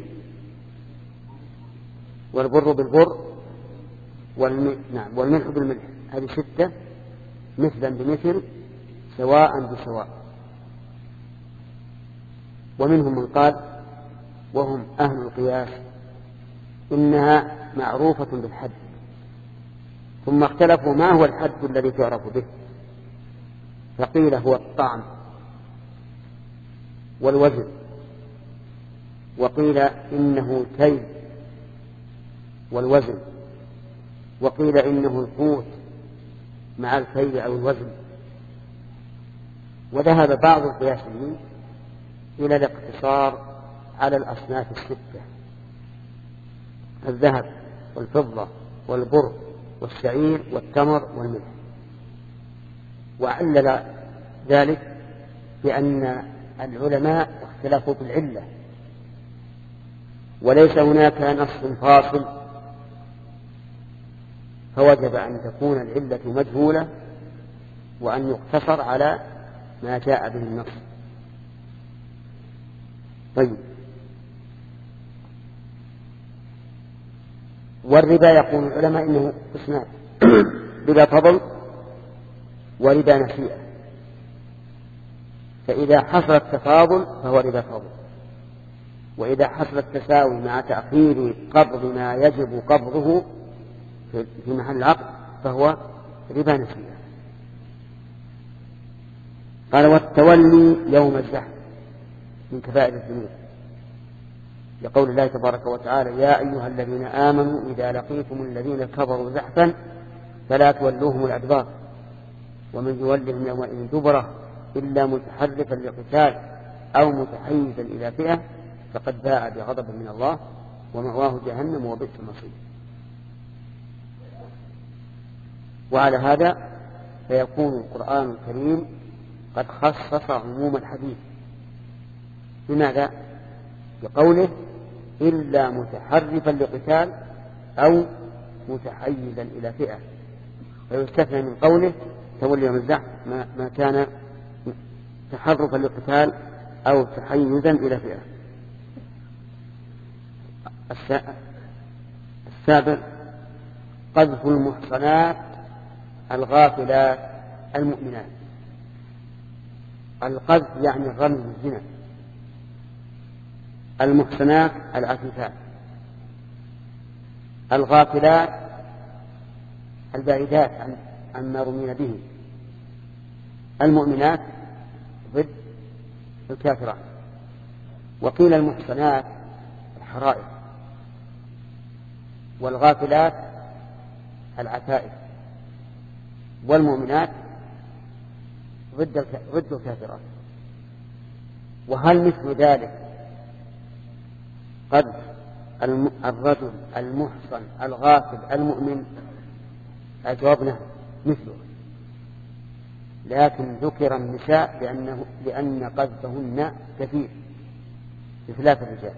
والبر بالبر، والم... نعم والملح بالملح. هذه ستة مثلا بمثل سواء بسواء. ومنهم من قال وهم أهل القياس إنها معروفة بالحد، ثم اختلفوا ما هو الحد الذي تعرف به، فقيل هو الطعم والوزن، وقيل إنه كيل والوزن، وقيل إنه القوت مع الكيل أو الوزن. وذهب بعض القياسيين إلى الاقتصار على الأصناف الستة: الذهب والفضة والبر والشعير والتمر والملح. وعلل ذلك بأن العلماء اختلفوا في العلة، وليس هناك نص فاصل، فوجب أن تكون العلة مجهولة وأن يقتصر على ما جاء به النص. طيب. والربا يقول العلماء إنه قسمان: ربا فضل وربا نسيئة. فإذا حصل التفاضل فهو ربا فضل، وإذا حصل التساوي مع تأخير قبض ما يجب قبضه في محل العقد فهو ربا نسيئة. قال: والتولي يوم الزحف من كبائر الذنوب، لقول الله تبارك وتعالى: يا أيها الذين آمنوا إذا لقيتم الذين كفروا زحفا فلا تولوهم الأدبار ومن يولهم يومئذ دبره إلا متحرفا لقتال أو متحيزا إلى فئة فقد باء بغضب من الله ومأواه جهنم وبئس المصير. وعلى هذا فيكون القرآن الكريم قد خصص عموم الحديث. بماذا؟ بقوله: إلا متحرفا لقتال أو متحيزا إلى فئة. فيستثنى من قوله تولي يوم الزحف ما, ما كان تحرفا لقتال أو تحيزا إلى فئة. السابع: قذف المحصنات الغافلات المؤمنات. القذف يعني الرمي بالزنا. المحصنات العفيفات. الغافلات البعيدات عن عما رمين به. المؤمنات ضد الكافرات. وقيل المحصنات الحرائر، والغافلات العفائف، والمؤمنات ضد ضد الكافرات. وهل مثل ذلك قد الرجل المحصن الغافل المؤمن؟ الجواب نعم مثله، لكن ذكر النساء لأنه لأن قذفهن كثير بخلاف الرجال.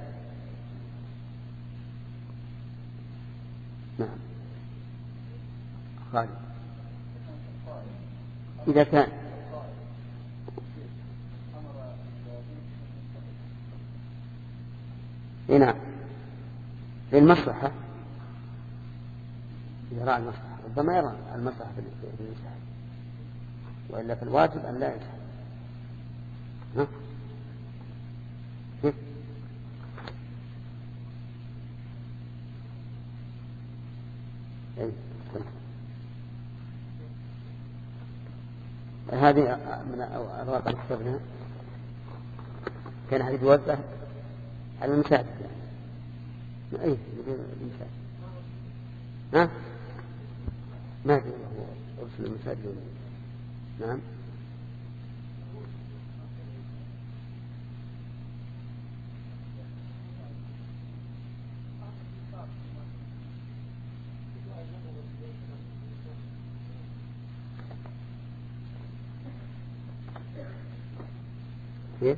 نعم خالد إذا كان هنا للمصلحة، إذا رأى المصلحة ربما يرى المصلحة في الإنسان، وإلا في الواجب أن لا ينسى. ها؟ كيف؟ أي هذه من الواقع كتبناها كان هذه توزع على المساجد يعني. أي المساجد ها؟ ما أدري هو أرسل المساجد ولا. نعم كيف؟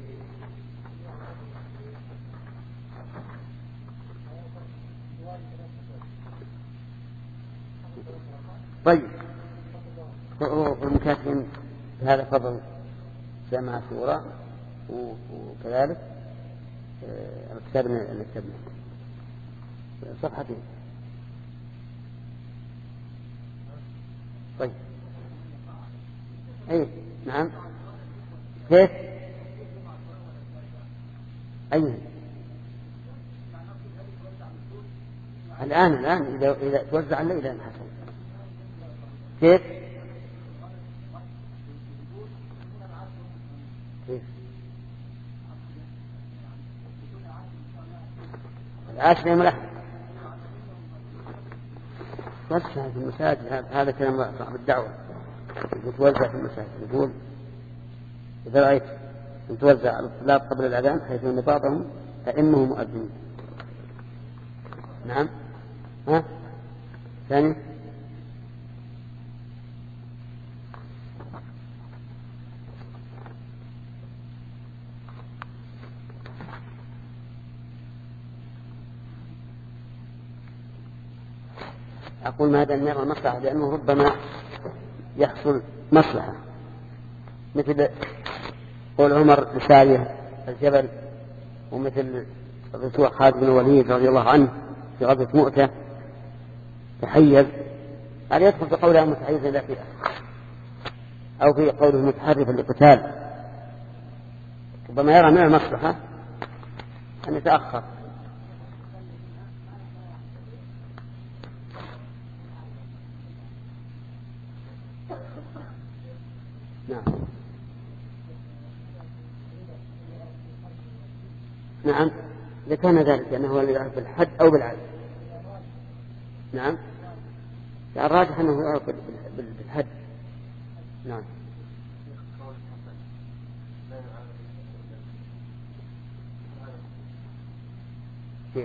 طيب والمكاتبين هذا فضل جمع سورة وكذلك الكتاب اللي كتبناه صفحتين. طيب اي نعم كيف؟ أي الآن الآن إذا إذا توزع الليلة حسن. كيف؟ كيف؟ العاشر يوم الأحد توزع في المساجد. هذا كلام صاحب الدعوة يتوزع في المساجد. يقول إذا رأيت أن توزع على الصلاة قبل الأذان حيث أن بعضهم أئمه مؤذنين. نعم ها ثاني أقول ما هذا النعمة مصلحة لأنه ربما يحصل مصلحة، مثل قول عمر لسارية الجبل، ومثل رسول خالد بن الوليد رضي الله عنه في غزوة مؤتة تحيز. هل يدخل في قولها متحيزا إلى فئة أو في قوله متحرفا لقتال؟ ربما يرى من المصلحة أن يتأخر. نعم نعم إذا كان ذلك أنه يعرف بالحد أو بالعدل. نعم الراجح أنه يعرف بالحد. نعم كيف؟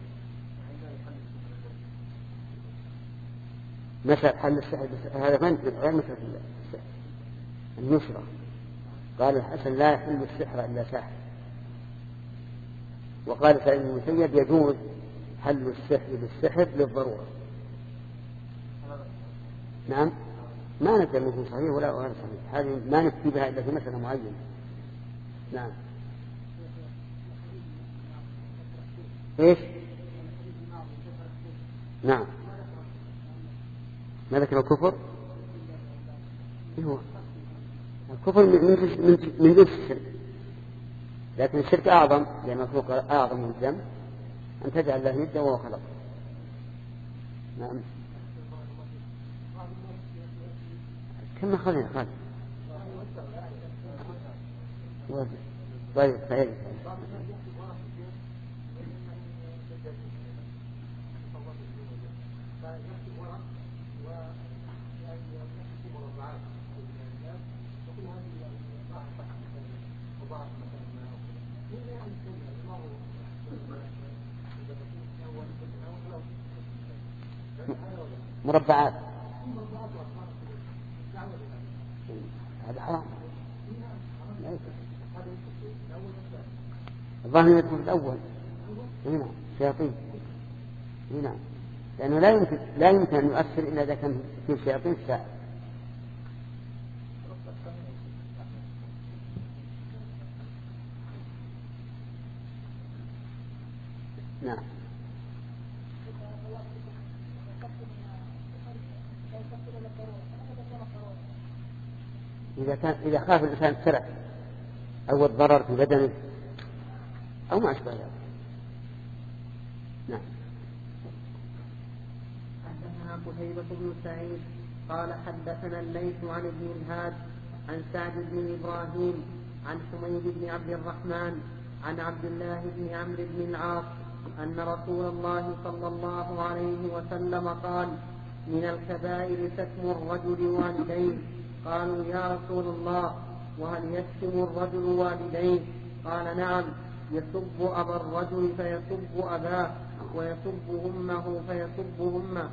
مسألة حل السحر هذا من غير مسألة السحر النشرة. قال الحسن لا يحل السحر إلا ساحر. وقال سعيد بن المسيب يجوز حل السحر بالسحر للضرورة. نعم ما ندري أنه صحيح ولا غير صحيح، هذه ما نفتي بها إلا في مسألة معينة. نعم إيش؟ نعم ما ذكر الكفر؟ إيه هو الكفر من جنس الشرك، لكن الشرك أعظم لأن المخلوق أعظم من الذنب أن تجعل له ندا وهو خلق. نعم كما خلينا خلينا طيب طيب مربعات هذا حرام الظاهر يكون في الأول هنا شياطين هنا لأنه لا يمكن لا يمكن أن يؤثر إلا إذا كان في شياطين ساعة. نعم إذا كان إذا خاف الإنسان السرعة أو الضرر في بدنه أو ما أشبه ذلك. نعم. حدثنا قتيبة بن سعيد قال حدثنا الليث عن ابن الهاد عن سعد بن إبراهيم عن حميد بن عبد الرحمن عن عبد الله بن عمرو بن العاص أن رسول الله صلى الله عليه وسلم قال: من الكبائر شتم الرجل والديه. قالوا: يا رسول الله وهل يشتم الرجل والديه؟ قال: نعم، يسب أبا الرجل فيسب أباه، ويسب أمه فيسب أمه.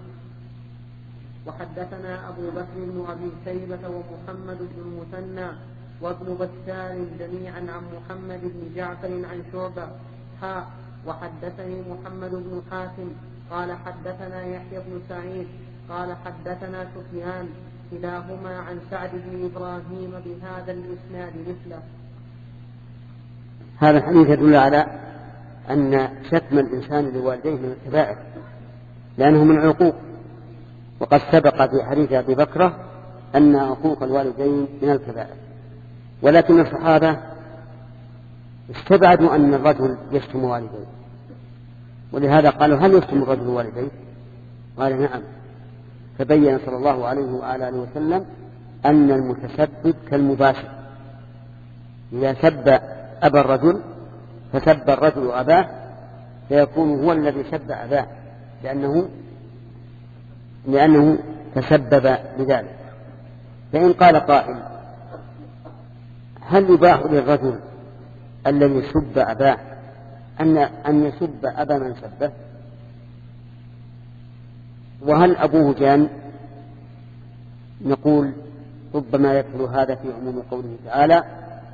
وحدثنا أبو بكر بن أبي شيبة ومحمد بن المثنى وابن بشار جميعا عن محمد بن جعفر عن شعبة حاء. وحدثني محمد بن حاتم قال حدثنا يحيى بن سعيد قال حدثنا سفيان كلاهما عن سعد بن إبراهيم بهذا الإسناد مثله. هذا الحديث يدل على أن شتم الإنسان لوالديه من الكبائر لأنه من العقوق، وقد سبق في حديث أبي بكرة أن عقوق الوالدين من الكبائر، ولكن الصحابة استبعدوا أن الرجل يشتم والديه، ولهذا قالوا: هل يشتم الرجل والديه؟ قال: نعم. فبين صلى الله عليه وآله وسلم أن المتسبب كالمباشر، إذا سب أبا الرجل فسب الرجل أباه فيكون هو الذي سب أباه لأنه لأنه تسبب بذلك. فإن قال قائل: هل يباح للرجل الذي يسب أباه أن أن يسب أبا من سبه؟ وهل أبوه جان؟ نقول: ربما يدخل هذا في عموم قوله تعالى: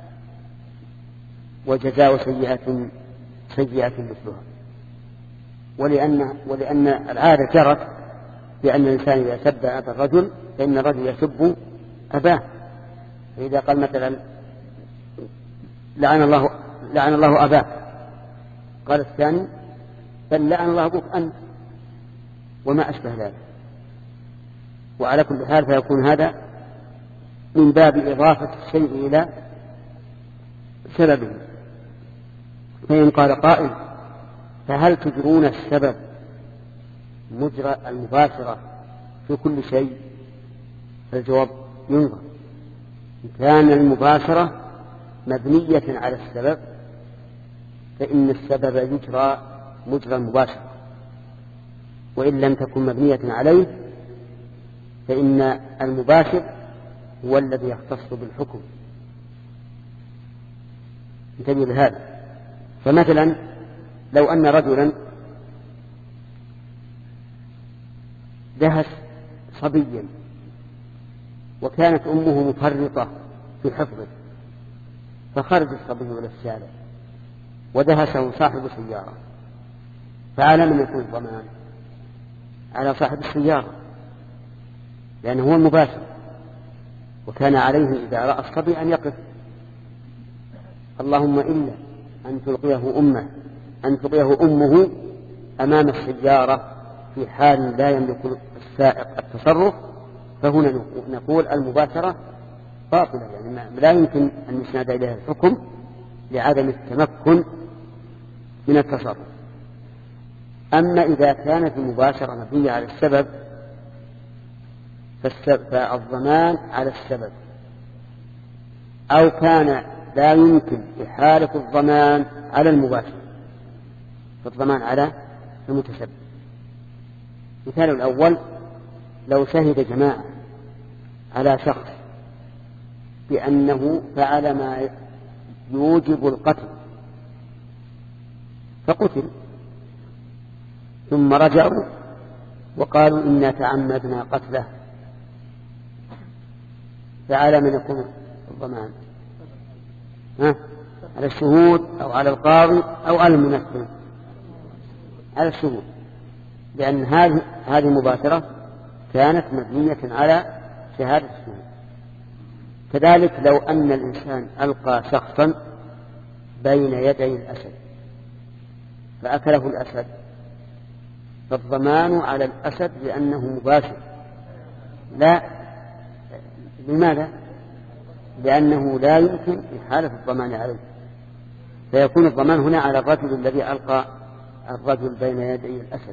وجزاء سيئة سيئة مثلها، ولأن ولأن العادة جرت بأن الإنسان إذا سب أبا الرجل فإن الرجل يسب أباه. فإذا قال مثلا: لعن الله لعن الله أباه، قال الثاني: بل لعن الله أبوك أنت، وما أشبه ذلك. وعلى كل حال فيكون هذا من باب إضافة الشيء إلى سببه. فإن قال قائل: فهل تجرون السبب مجرى المباشرة في كل شيء؟ فالجواب: ينظر. إن كان المباشرة مبنية على السبب فإن السبب يجرى مجرى المباشرة، وإن لم تكن مبنية عليه فإن المباشر هو الذي يختص بالحكم. انتبه لهذا. فمثلا لو أن رجلا دهس صبيا وكانت أمه مفرطة في حفظه، فخرج الصبي إلى الشارع ودهسه صاحب سيارة، فعلى من يكون الضمان؟ على صاحب السيارة، لأنه هو المباشر، وكان عليه إذا رأى الصبي أن يقف، اللهم إلا أن تلقيه أمه أن تلقيه أمه أمام السيارة في حال لا يملك السائق التصرف، فهنا نقول المباشرة باطلة، يعني لا يمكن أن يسند إليها الحكم لعدم التمكن من التصرف. أما إذا كانت المباشرة مبنية على السبب فالضمان على السبب، أو كان لا يمكن إحالة الضمان على المباشرة فالضمان على المتسبب. مثال الأول: لو شهد جماعة على شخص بأنه فعل ما يوجب القتل فقتل، ثم رجعوا وقالوا إنا تعمدنا قتله، فعلى من يكون الضمان؟ ها؟ على الشهود أو على القاضي أو على الممثل؟ على الشهود، لأن هذه هذه المباشرة كانت مبنية على شهادة الشهود. كذلك لو أن الإنسان ألقى شخصا بين يدي الأسد فأكله الأسد فالضمان على الأسد لأنه مباشر. لا، لماذا؟ لأنه لا يمكن إحالة الضمان عليه، فيكون الضمان هنا على الرجل الذي ألقى الرجل بين يدي الأسد.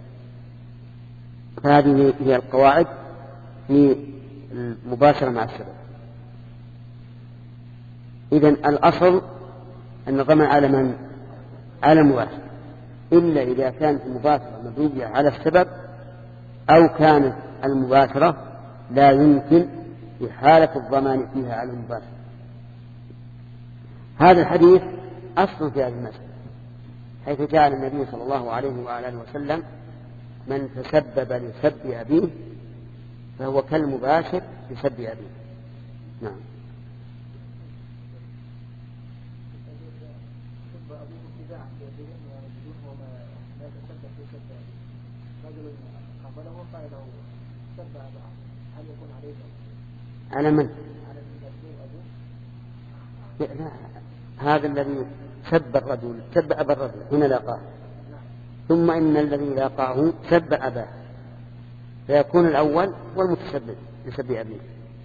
فهذه هي القواعد في المباشرة مع السبب. إذن الأصل أن الضمان على من؟ على المباشر، إلا إذا كانت المباشرة مبنية على السبب أو كانت المباشرة لا يمكن إحالة الضمان فيها على المباشرة. هذا الحديث أصل في هذه المسألة، حيث جاء النبي صلى الله عليه وآله وسلم: من تسبب لسب أبيه فهو كالمباشر لسب أبيه. نعم. على من؟ لا، هذا الذي سب الرجل سب أبا الرجل هنا لاقاه، ثم إن الذي لاقاه سب أباه، فيكون الأول والمتسبب لسب أبيه.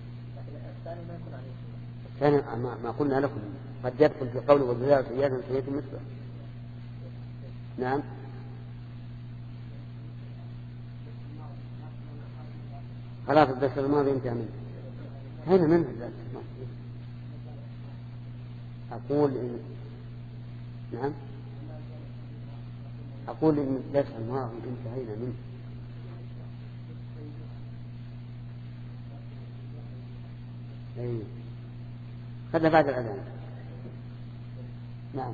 الثاني ما قلنا لكم قد يدخل في قوله والجزاء سيئة سيئة مثله. نعم. خلاص الدرس الماضي انتهى منه. هنا منه الدرس الماضي. أقول إن نعم أقول إن الدرس الماضي انتهينا منه. أي خذ بعد الأذان. نعم.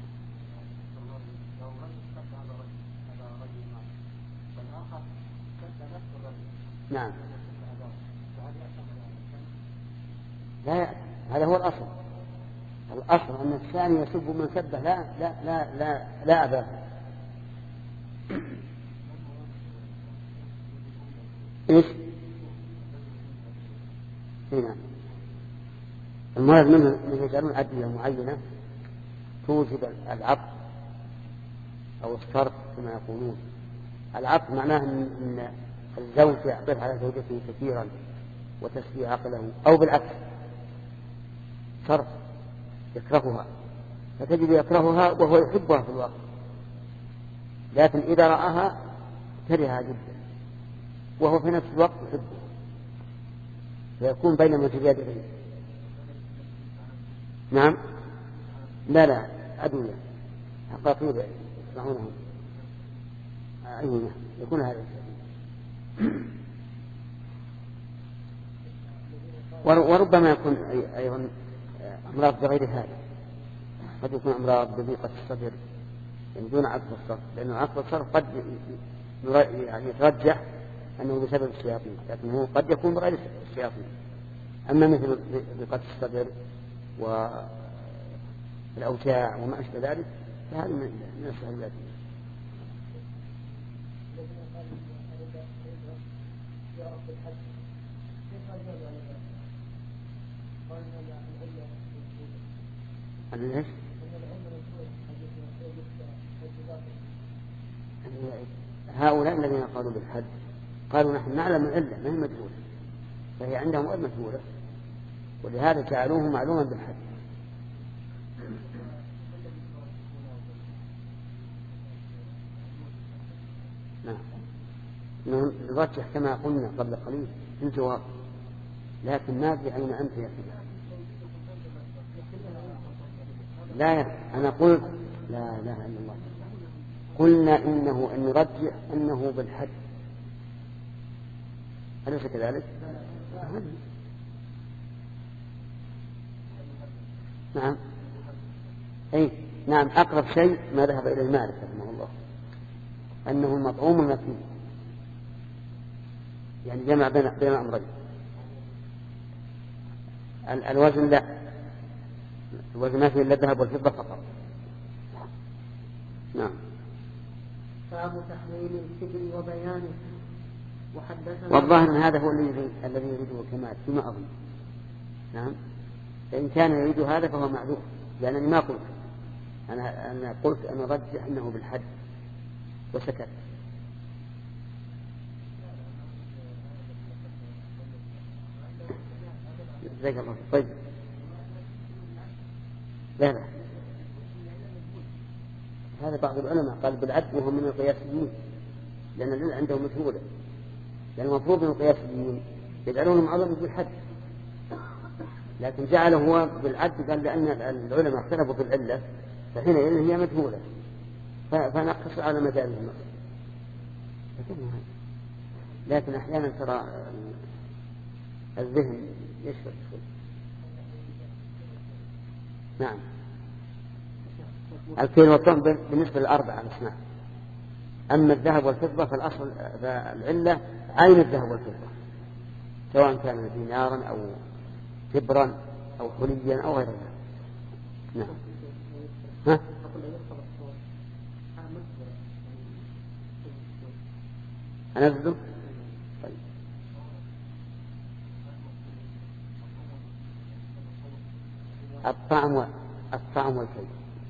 نعم. لا، هذا هو الأصل. الأصل أن الثاني يسب من سبه لا لا لا لا لا أباه. إيش؟ هنا المراد منه أن يجعلون أدلة معينة توجب العقد أو الصرف كما يقولون. العقد معناه أن الزوج يعقد على زوجته كثيرا وتسلي عقله، أو بالعكس صرف يكرهها فتجد يكرهها وهو يحبها في الواقع، لكن إذا رآها كرهها جدا وهو في نفس الوقت يحبها، فيكون بين متجادلين. نعم. لا لا أدوية حقاقية يسمعونهم. أيوة يكون هذا وربما يكون أيضا أمراض بغير هذا، قد يكون أمراض بضيقة الصدر يعني دون عقد الصرف، لأن عقد الصرف قد يعني يترجح أنه بسبب الشياطين، لكن هو قد يكون بغير الشياطين. أما مثل ضيقة الصدر والأوجاع وما أشبه ذلك فهذا من السهولات. هؤلاء الذين قالوا بالحد قالوا نحن نعلم العلة ما هي مجهولة، فهي عندهم غير مجهولة، ولهذا جعلوه معلوما بالحد. نرجح كما قلنا قبل قليل في الجواب، لكن ما أدري أين أنت يا أخي. لا يا أنا قلت لا إله إلا الله، قلنا إنه أن نرجح أنه بالحد، أليس كذلك؟ نعم أي نعم. أقرب شيء ما ذهب إلى المالك رحمه الله أنه المطعوم المكين، يعني جمع بين بين أمرين. الوزن لا، الوزن ما فيه إلا الذهب والفضة فقط. نعم. باب تحليل الكبر وبيانه. وحدثنا والظاهر أن هذا هو الذي الذي يريده الكمال فيما أظن. نعم. فإن كان يريد هذا فهو معذور، لأنني ما قلت، أنا أنا قلت أنا أرجح أنه بالحد وسكت. جزاك الله. طيب لا لا، هذا بعض العلماء قال بالعد وهم من القياسيين، لأن العلم عندهم مجهولة، لأن المفروض من القياسيين يجعلونهم عظم بالحد، لكن جعله هو بالعد قال لأن العلماء اختلفوا في العلة فحينئذ هي مجهولة فنقص على مجالهم. لكن أحيانا ترى الذهن يشفى. نعم. الكيل والطعم بالنسبة للأربعة الأصناف، أما الذهب والفضة فالأصل العلة عين الذهب والفضة، سواء كان دينارا أو تبرا أو حليا أو غير ذلك. نعم. ها؟ أنزله؟ طيب. الطعم الطعم والكيل.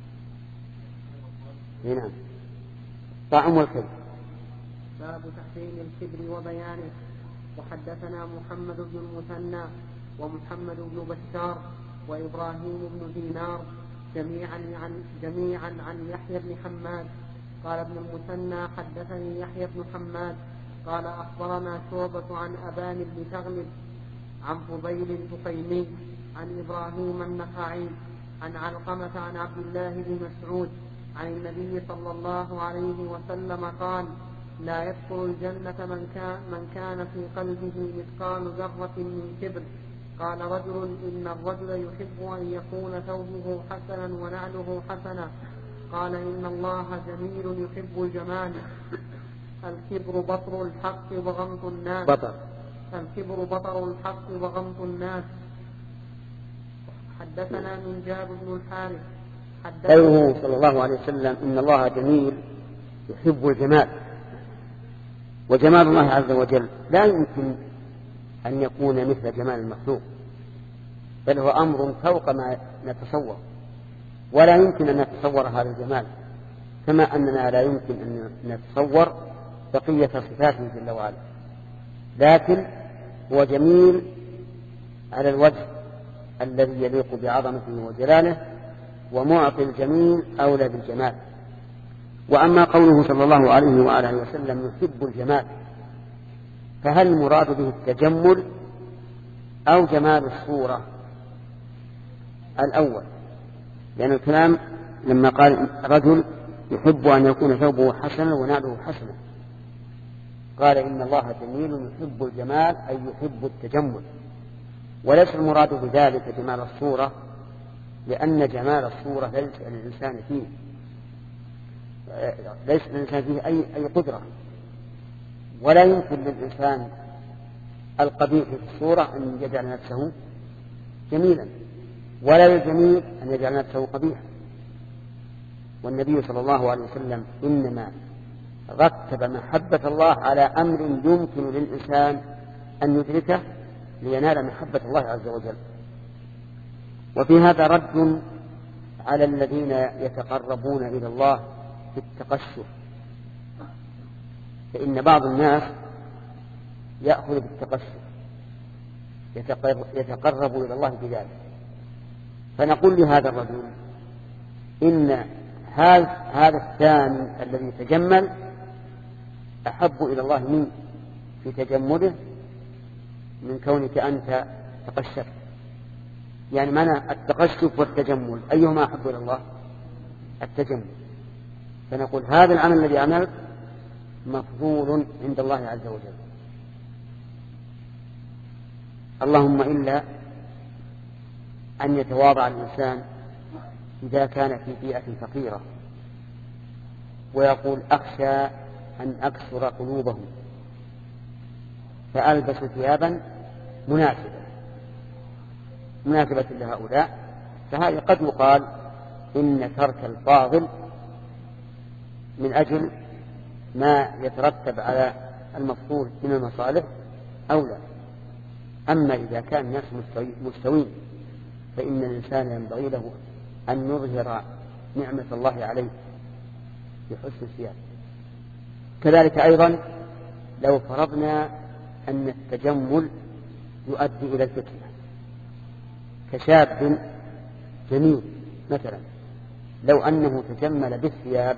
نعم. طعم والكيل. باب تحسين الكبر وبيانه. وحدثنا محمد بن المثنى ومحمد بن بشار وإبراهيم بن دينار جميعا عن جميعا عن يحيى بن حماد قال ابن المثنى حدثني يحيى بن حماد قال أخبرنا شعبة عن أبان بن تغلب عن فضيل التقيمي عن إبراهيم النخعي عن علقمة عن عبد الله بن مسعود عن النبي صلى الله عليه وسلم قال: لا يدخل الجنة من كان, من كان في قلبه مثقال ذرة من كبر. قال رجل: إن الرجل يحب أن يكون ثوبه حسنا ونعله حسنا. قال: إن الله جميل يحب الجمال. الكبر بطر الحق وغمط الناس. بطر. الكبر بطر الحق وغمط الناس. حدثنا من جابر بن الحارث قوله صلى الله عليه وسلم: إن الله جميل يحب الجمال. وجمال الله عز وجل لا يمكن أن يكون مثل جمال المخلوق، بل هو أمر فوق ما نتصور، ولا يمكن أن نتصور هذا الجمال، كما أننا لا يمكن أن نتصور بقية صفاته جل وعلا. لكن هو جميل على الوجه الذي يليق بعظمته وجلاله، ومعطي الجميل أولى بالجمال. وأما قوله صلى الله عليه وآله وسلم يحب الجمال، فهل المراد به التجمل أو جمال الصورة؟ الأول، لأن الكلام لما قال رجل يحب أن يكون ثوبه حسنا ونعله حسنا، قال إن الله جميل يحب الجمال أي يحب التجمل، وليس المراد بذلك جمال الصورة، لأن جمال الصورة ليس للإنسان فيه ليس للإنسان فيه أي, أي قدرة، ولا يمكن للإنسان القبيح في الصورة أن يجعل نفسه جميلا، ولا للجميل أن يجعل نفسه قبيحا. والنبي صلى الله عليه وسلم إنما رتب محبة الله على أمر يمكن للإنسان أن يدركه لينال محبة الله عز وجل. وفي هذا رد على الذين يتقربون إلى الله بالتقشف، فإن بعض الناس يأخذ بالتقشف يتقرب إلى الله بذلك. فنقول لهذا الرجل إن هذا الثاني الذي يتجمل أحب إلى الله منه، في تجمله من كونك أنت تقشفت. يعني معنى التقشف والتجمل أيهما أحب إلى الله؟ التجمل. فنقول هذا العمل الذي عملت مفضول عند الله عز وجل، اللهم إلا أن يتواضع الإنسان إذا كان في بيئة فقيرة ويقول أخشى أن أكسر قلوبهم فألبس ثيابا مناسبة مناسبة لهؤلاء، فهذا قد يقال إن ترك الفاضل من أجل ما يترتب على المفضول من المصالح أولى. أما إذا كان الناس مستوين فإن الإنسان ينبغي له أن يظهر نعمة الله عليه بحسن الثياب. كذلك أيضا لو فرضنا أن التجمل يؤدي إلى الفتنة، كشاب جميل مثلا لو أنه تجمل بالثياب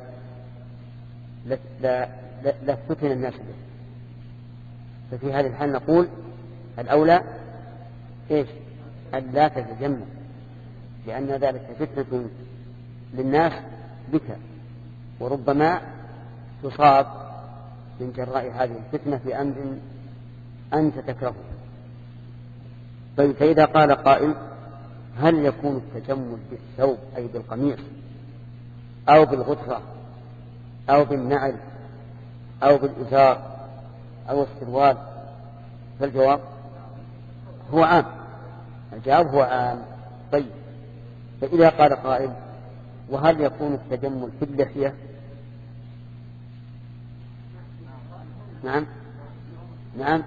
لفتن الناس به، ففي هذه الحال نقول الأولى إيش؟ أن لا تتجمل، لأن ذلك فتنة للناس بك، وربما تصاب من جراء هذه الفتنة في أمر أنت تكرهه. طيب، فإذا قال قائل هل يكون التجمل بالثوب أي بالقميص أو بالغترة أو بالنعل أو بالإزار أو السروال؟ فالجواب هو عام، الجواب هو عام. طيب، فإذا قال قائل وهل يكون التجمل في اللحية؟ نعم نعم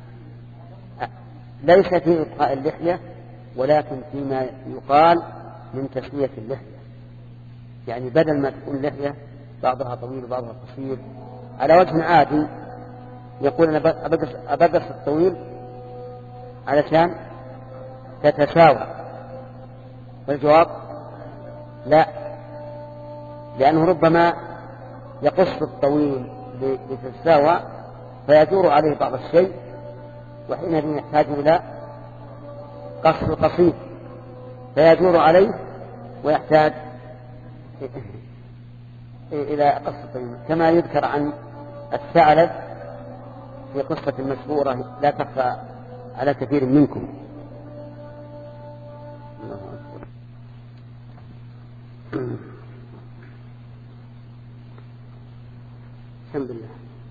ليس في إبقاء اللحية، ولكن فيما يقال من تسمية اللحية، يعني بدل ما تكون اللحية بعضها طويل وبعضها قصير على وجه عادي يقول أنا أبقص الطويل علشان تتساوى. والجواب لا، لأنه ربما يقص الطويل لتتساوى فيجور عليه بعض الشيء، وحينئذ يحتاج إلى قص القصير فيجور عليه ويحتاج إلى قص الطويل، كما يذكر عن الثعلب في قصة مشهورة لا تخفى على كثير منكم. الحمد لله.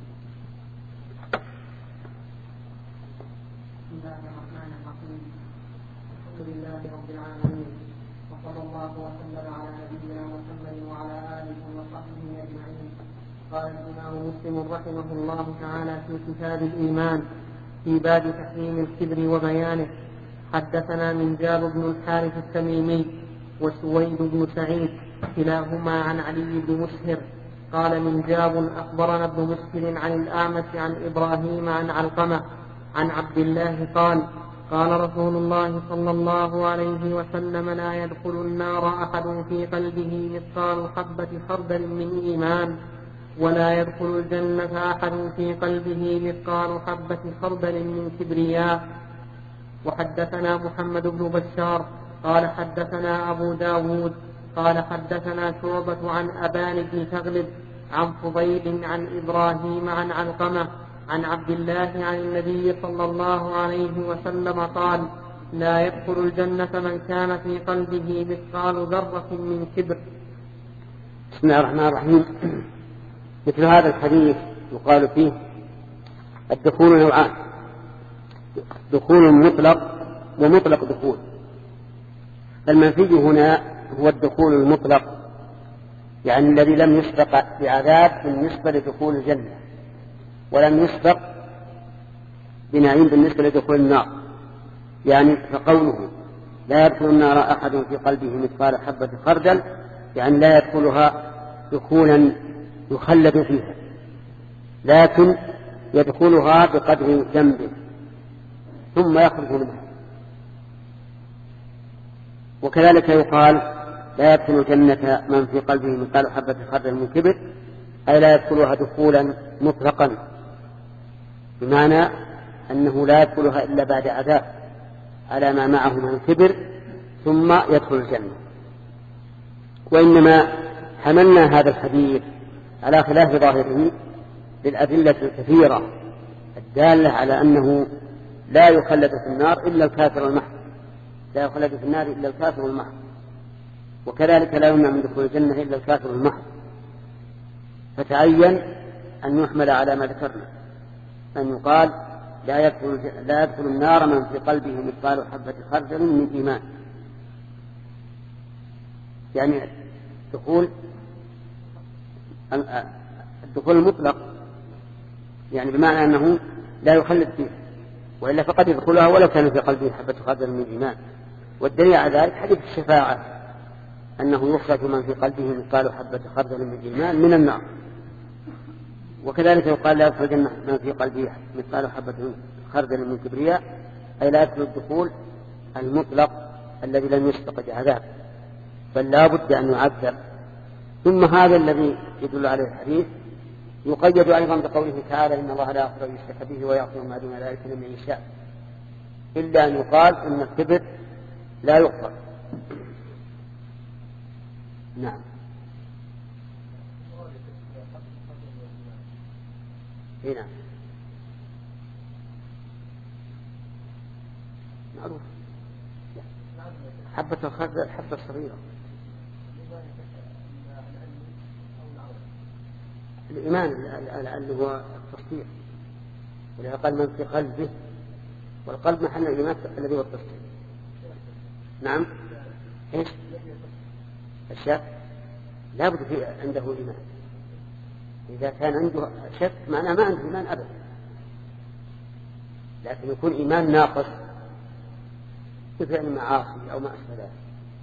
بسم الله الرحمن الرحيم. الحمد لله رب العالمين، وصلى الله وسلم على نبينا محمد وعلى آله وصحبه أجمعين. قال الإمام مسلم رحمه الله تعالى في كتاب الإيمان في باب تحريم الكبر وبيانه: حدثنا منجاب بن الحارث التميمي وسويد بن سعيد كلاهما عن علي بن مسهر قال منجاب أخبرنا ابن مسهر عن الأعمش عن إبراهيم عن علقمة عن عبد الله قال: قال رسول الله صلى الله عليه وسلم: لا يدخل النار أحد في قلبه مثقال حبة خردل من إيمان، ولا يدخل الجنة أحد في قلبه مثقال حبة خردل من كبرياء. وحدثنا محمد بن بشار قال حدثنا أبو داود قال حدثنا شعبة عن أبان بن تغلب عن فضيل عن إبراهيم عن علقمة عن عبد الله عن النبي صلى الله عليه وسلم قال: لا يدخل الجنة من كان في قلبه مثقال ذرة من كبر. بسم الله الرحمن الرحيم. مثل هذا الحديث يقال فيه الدخول نوعان: دخول مطلق ومطلق دخول. المنفي هنا هو الدخول المطلق، يعني الذي لم يسبق بعذاب بالنسبة لدخول الجنة، ولم يسبق بنعيم بالنسبة لدخول النار. يعني فقوله لا يدخل النار أحد في قلبه مثقال حبة خردل، يعني لا يدخلها دخولا يخلد فيها، لكن يدخلها بقدر ذنبه ثم يخرج منها. وكذلك يقال لا يدخل الجنة من في قلبه مثقال حبة خردل من كبر، أي لا يدخلها دخولا مطلقا بمعنى أنه لا يدخلها إلا بعد عذاب على ما معه من كبر ثم يدخل الجنة. وإنما حملنا هذا الحديث على خلاف ظاهره بالأدلة الكثيرة الدالة على أنه لا يخلد في النار إلا الكافر المحض، لا يخلد في النار إلا الكافر المحض، وكذلك لا يمنع من دخول الجنة إلا الكافر المحض. فتعين أن يحمل على ما ذكرنا، أن يقال لا يدخل, لا يدخل النار من في قلبه مثقال حبة خردل من إيمان، يعني دخول الدخول المطلق، يعني بمعنى أنه لا يخلد فيه، وإلا فقد يدخلها ولو كان في قلبه حبة خردل من إيمان. والدليل على ذلك حديث الشفاعة، أنه يخرج من في قلبه مثقال حبة خردل من إيمان من النار. وكذلك يقال لا يدخل الجنة من في قلبه مثقال حبة خردل من كبرياء، أي لا يدخل الدخول المطلق الذي لم يسبق بعذاب، بل لا بد أن يعذب. ثم هذا الذي يدل عليه الحديث يقيد أيضا بقوله تعالى إن الله لا يغفر أن يشرك به ويغفر ما دون ذلك لمن يشاء، إلا أن يقال إن الكبر لا يغفر. نعم. هنا معروف حبة الخردل حبة صغيرة. الإيمان اللي هو التصديق، ولهذا قال من في قلبه، والقلب محل الإيمان الذي هو التصديق. نعم. إيش الشك؟ لا بد في عنده إيمان. إذا كان عنده شك معناه ما عنده إيمان أبدا، لكن يكون إيمان ناقص بفعل المعاصي أو ما أشبه ذلك.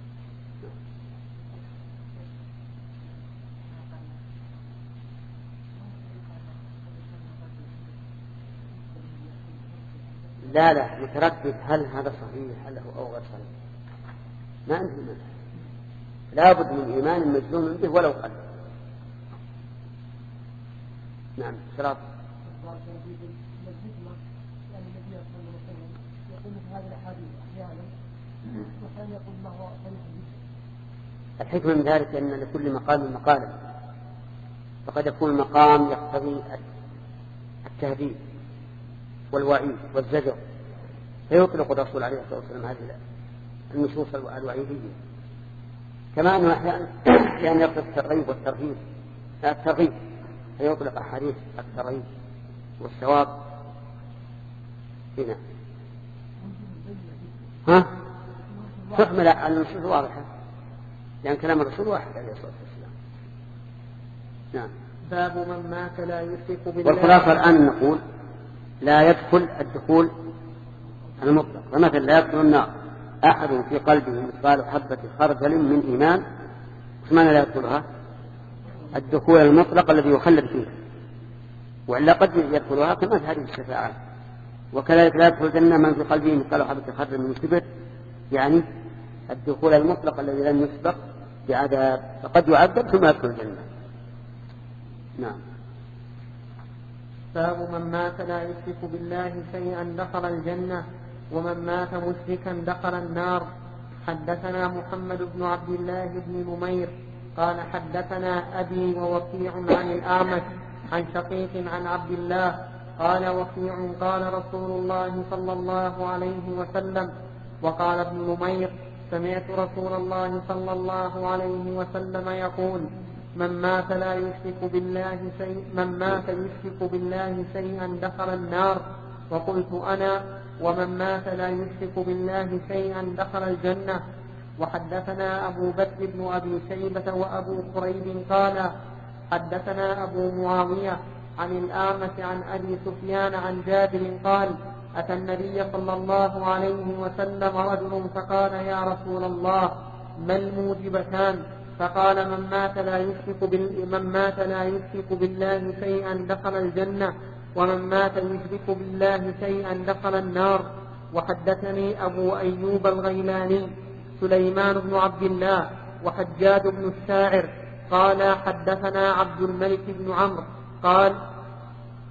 لا لا متردد هل هذا صحيح هل هو أو غير صحيح، ما عنده إيمان، لا بد من إيمان مجزوم به ولو قل. نعم. شراط الحكمة من ذلك أن لكل مقام مقالا، فقد يكون المقام يقتضي التهديد والوعيد والزجر، فيطلق الرسول عليه الصلاة والسلام هذه النصوص الوعيدية، كما أنه أحيانا يقتضي الترغيب والترهيب الترغيب فيطلق أحاديث الترغيب والثواب. هنا ها تحمل على النصوص واضحة، لأن كلام الرسول واحد عليه الصلاة والسلام. نعم. باب من مات لا يشرك بالله. والخلاصة الآن نقول لا يدخل الدخول المطلق، فمثلا لا يدخل النار أحد في قلبه مثقال حبة خردل من إيمان، وش معنى لا يدخلها؟ الدخول المطلق الذي يخلد فيه، وإلا قد يدخلها كما في هذه الشفاعة. وكذلك لا يدخل الجنة من في قلبه مثقال حبة خردل من كبر، يعني الدخول المطلق الذي لم يسبق بعذاب، فقد يعذب ثم يدخل الجنة. نعم. باب من مات لا يشرك بالله شيئا دخل الجنة، ومن مات مشركا دخل النار. حدثنا محمد بن عبد الله بن نمير قال حدثنا أبي ووكيع عن الأعمش عن شقيق عن عبد الله قال وكيع قال رسول الله صلى الله عليه وسلم. وقال ابن نمير سمعت رسول الله صلى الله عليه وسلم يقول من مات لا يشرك بالله شيء من مات يشرك بالله شيئا دخل النار. وقلت أنا ومن مات لا يشرك بالله شيئا دخل الجنة. وحدثنا أبو بكر بن أبي شيبة وأبو قريب قال حدثنا أبو معاوية عن الأعمش عن أبي سفيان عن جابر قال أتى النبي صلى الله عليه وسلم رجل فقال يا رسول الله ما الموجبتان؟ فقال من مات لا يشرك بال... من مات لا يشرك بالله شيئا دخل الجنة، ومن مات يشرك بالله شيئا دخل النار. وحدثني أبو أيوب الغيلاني سليمان بن عبد الله وحجاج بن الشاعر قال حدثنا عبد الملك بن عمرو قال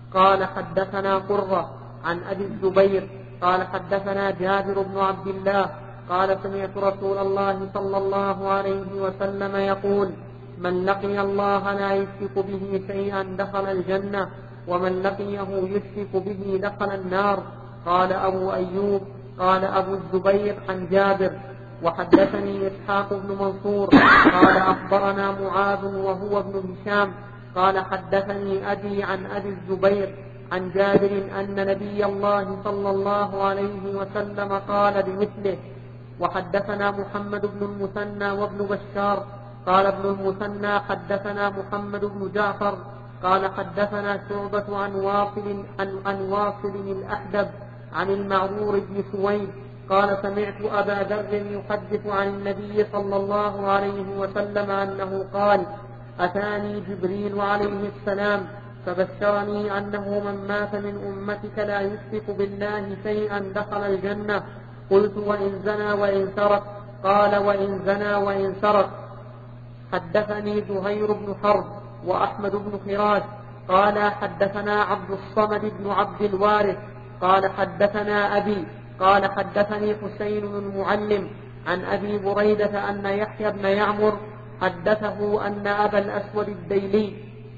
قال حدثنا قرة عن أبي الزبير قال حدثنا جابر بن عبد الله قال سمعت رسول الله صلى الله عليه وسلم يقول من لقي الله لا يشرك به شيئا دخل الجنة ومن لقيه يشرك به دخل النار. قال أبو أيوب قال أبو الزبير عن جابر وحدثني إسحاق بن منصور قال أخبرنا معاذ وهو ابن هشام قال حدثني أبي عن أبي الزبير عن جابر أن نبي الله صلى الله عليه وسلم قال بمثله. وحدثنا محمد بن المثنى وابن بشار قال ابن المثنى حدثنا محمد بن جعفر قال حدثنا شعبة عن واصل عن, عن واصل الأحدب عن المعرور بن سويد قال سمعت أبا ذر يحدث عن النبي صلى الله عليه وسلم أنه قال أتاني جبريل عليه السلام فبشرني أنه من مات من أمتك لا يشرك بالله شيئا دخل الجنة. قلت وإن زنى وإن سرق؟ قال وإن زنى وإن سرق. حدثني زهير بن حرب وأحمد بن خراش قال حدثنا عبد الصمد بن عبد الوارث قال حدثنا أبي قال حدثني حسين بن المعلم عن أبي بريدة أن يحيى بن يعمر حدثه أن أبا الأسود الديلي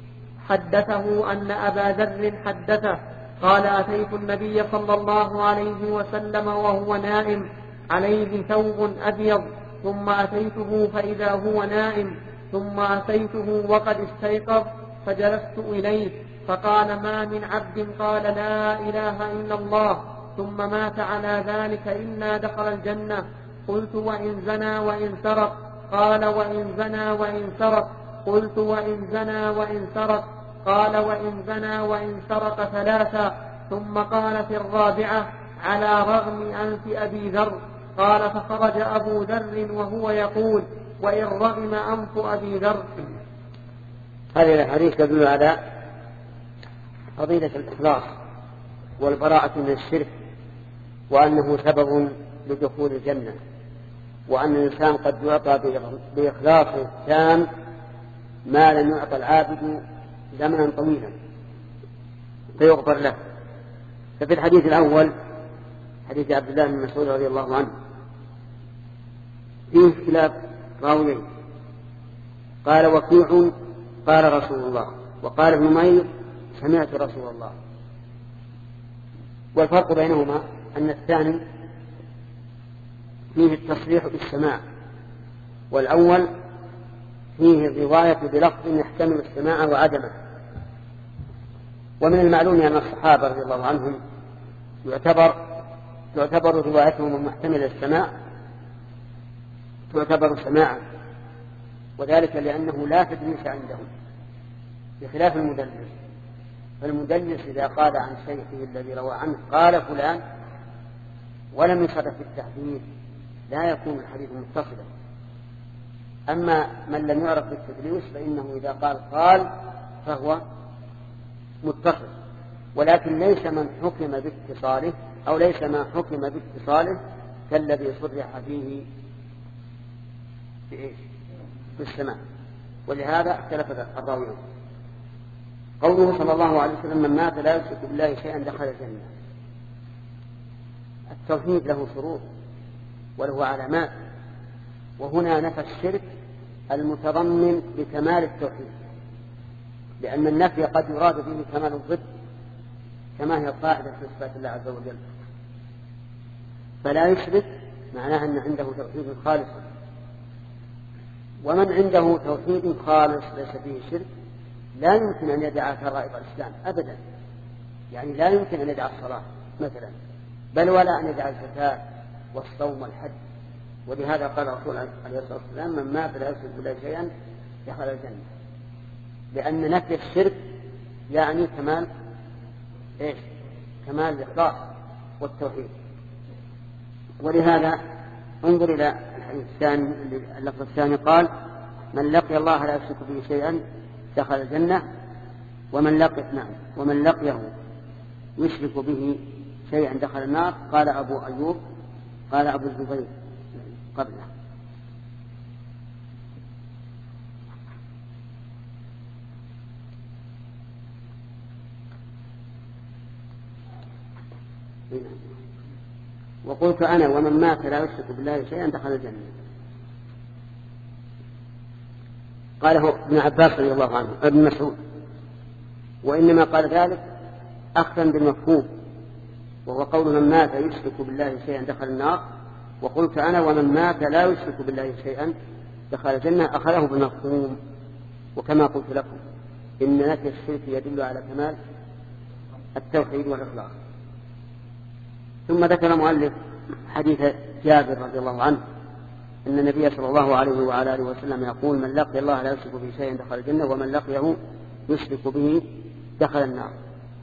حدثه أن أبا ذر حدثه قال أتيت النبي صلى الله عليه وسلم وهو نائم عليه ثوب أبيض ثم أتيته فإذا هو نائم ثم أتيته وقد استيقظ فجلست إليه فقال ما من عبد قال لا إله إلا الله ثم مات على ذلك إلا دخل الجنة. قلت وإن زنى وإن سرق؟ قال وإن زنى وإن سرق. قلت وإن زنى وإن سرق؟ قال وإن زنى وإن سرق ثلاثا. ثم قال في الرابعة على رغم أنف أبي ذر. قال فخرج أبو ذر وهو يقول وإن رغم أنف أبي ذر. هذه الحديث تدل على فضيلة الإخلاص والبراءة من الشرك وأنه سبب لدخول الجنة وأن الإنسان قد يعطى بإخلاصه التام ما لم يعطى العابد زمنا طويلا فيغفر له. ففي الحديث الأول حديث عبد الله بن مسعود رضي الله عنه فيه اختلاف راويين قال وكيع قال رسول الله وقال ابن مير سمعت رسول الله. والفرق بينهما أن الثاني فيه التصريح بالسماع والأول فيه الرواية بلفظ يحتمل السماع وعدمه. ومن المعلوم أن الصحابة رضي الله عنهم يعتبر تعتبر روايتهم المحتملة السماع تعتبر سماعا وذلك لأنه لا تدليس عندهم بخلاف المدلس. فالمدلس إذا قال عن شيخه الذي روى عنه قال فلان ولم يصرف في التحديث لا يكون الحديث متصلا. أما من لم يعرف بالتدليس فإنه إذا قال قال فهو متصل ولكن ليس من حكم باتصاله أو ليس ما حكم باتصاله كالذي صرح فيه بإيش بالسماع. ولهذا اختلف الراويون. قوله صلى الله عليه وسلم من مات لا يشرك بالله شيئا دخل الجنة. التوحيد له شروط وله علامات وهنا نفى الشرك المتضمن لكمال التوحيد لأن النفي قد يراد به كمال الضد كما هي القاعدة في صفات الله عز وجل. فلا يشرك معناه أن عنده توحيد خالص ومن عنده توحيد خالص ليس فيه شرك لا يمكن أن يدع فرائض الإسلام أبدا. يعني لا يمكن أن يدع الصلاة مثلا بل ولا أن يدع الزكاة والصوم والحج. ولهذا قال الرسول عليه الصلاة والسلام من مات لا يشرك بالله شيئا دخل الجنة لأن نفي الشرك يعني كمال إيش كمال الإخلاص والتوحيد. ولهذا انظر إلى الحديث الثاني اللفظ الثاني قال من لقي الله لا يشرك به شيئا دخل الجنة ومن لقي نعم ومن لقيه يشرك به شيئا دخل النار. قال أبو أيوب قال أبو الزبير قبله. وقلت أنا ومن مات لا يشرك بالله شيئا دخل الجنة. قاله ابن عباس رضي الله عنه ابن مسعود، وإنما قال ذلك أخذا بالمفهوم، وهو قول من مات يشرك بالله شيئا دخل النار، وقلت أنا ومن مات لا يشرك بالله شيئا دخل الجنة أخذه بالمفهوم. وكما قلت لكم إن نفي الشرك يدل على كمال التوحيد والإخلاص. ثم ذكر المؤلف حديث جابر رضي الله عنه أن النبي صلى الله عليه وعلى آله وسلم يقول من لقي الله لا يشرك به شيئا دخل الجنة ومن لقيه يشرك به دخل النار،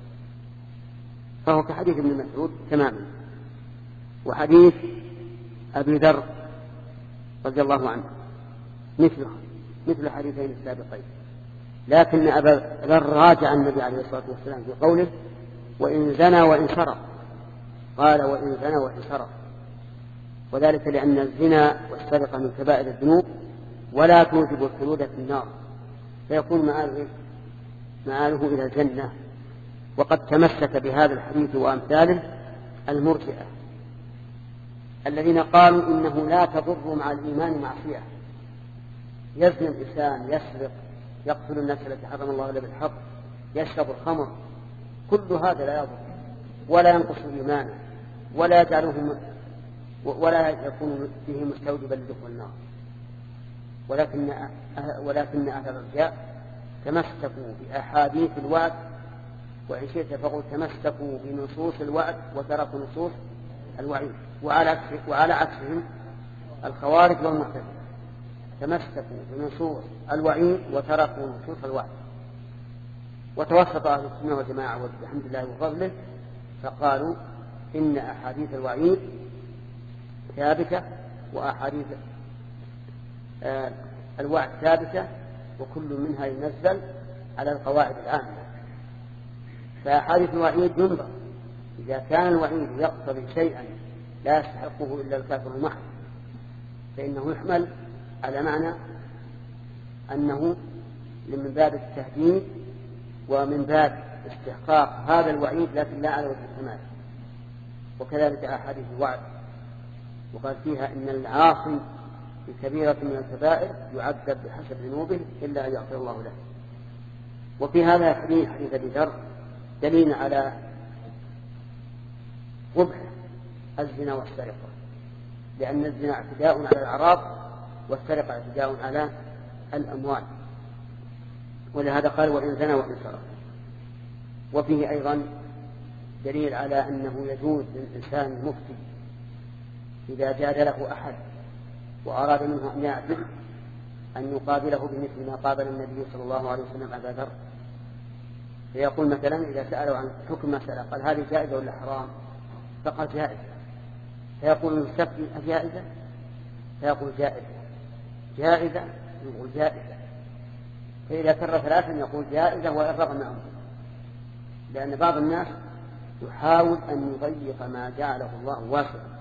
فهو كحديث ابن مسعود تماما. وحديث أبي ذر رضي الله عنه مثله مثل حديثين السابقين، لكن أبا ذر راجع النبي عليه الصلاة والسلام في قوله وإن زنى وإن سرق، قال وإن زنى وإن سرق، وذلك لأن الزنا والسرقة من كبائر الذنوب ولا توجب الخلود في النار، فيكون مآله مآله إلى الجنة. وقد تمسك بهذا الحديث وأمثاله المرجئة الذين قالوا إنه لا تضر مع الإيمان معصية، يزني الإنسان، يسرق، يقتل الناس التي حرم الله إلا بالحق، يشرب الخمر، كل هذا لا يضر ولا ينقص الإيمان ولا يجعله ولا يكون فيه مستوجبا لدخول النار. ولكن ولكن أهل الرجاء تمسكوا بأحاديث الوعد، وإن شئت فقل تمسكوا بنصوص الوعد وتركوا نصوص الوعيد، وعلى وعلى عكسهم الخوارج والمعتزلة تمسكوا بنصوص الوعيد وتركوا نصوص الوعد. وتوسط أهل السنة والجماعة والحمد لله وفضله فقالوا إن أحاديث الوعيد ثابتة وأحاديث آه الوعد ثابتة، وكل منها ينزل على القواعد العامة. فأحاديث الوعيد ينظر إذا كان الوعيد يقتضي شيئا لا يستحقه إلا الكافر المحض فإنه يحمل على معنى أنه من باب التهديد ومن باب استحقاق هذا الوعيد، لكن لا على وجه الكمال. وكذلك أحاديث الوعد وقال فيها إن العاصي بكبيرة من الكبائر يعذب بحسب ذنوبه إلا أن يغفر الله له. وفي هذا الحديث حديث أبي ذر دليل على قبح الزنا والسرقة، لأن الزنا اعتداء على الأعراض والسرقة اعتداء على الأموال، ولهذا قال وإن زنى وإن سرق. وفيه أيضا دليل على أنه يجوز للإنسان المفتي إذا جادله أحد وأراد منه أن يعدل أن يقابله بمثل ما قابل النبي صلى الله عليه وسلم أبا ذر، فيقول مثلا إذا سألوا عن حكم مسألة قال هذه جائزة ولا حرام، فقال جائزة، فيقول المستفتي أجائزة؟ فيقول جائزة. جائزة يقول جائزة، فإذا كرر ثلاثا يقول جائزة وإن رغم أمره، لأن بعض الناس يحاول أن يضيق ما جعله الله واسعا،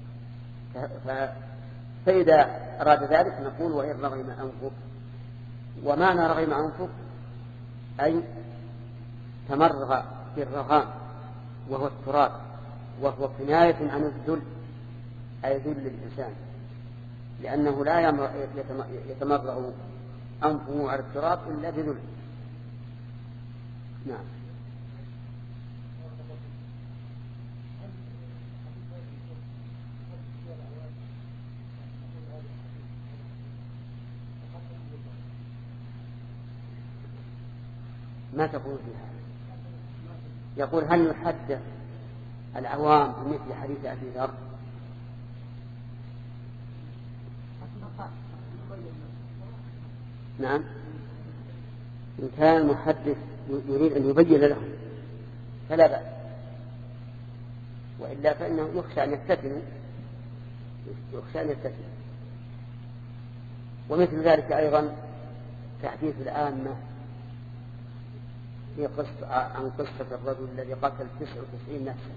فإذا أراد ذلك نقول وإن رغم أنفك. ومعنى رغم أنفك أي تمرغ في الرغام وهو التراب، وهو كناية عن الذل، أي ذل الإنسان، لأنه لا يتمرغ أنفه على التراب إلا بذل. نعم. ما تقول فيها؟ يقول هل يحدث العوام بمثل حديث أبي ذر؟ نعم، إن كان المحدث يريد أن يبين لهم فلا بأس، وإلا فإنه يخشى أن يفتتنوا يخشى أن يفتتنوا. ومثل ذلك أيضا تحديث العامة في قصة عن قصة الرجل الذي قتل تسعة وتسعين نفسا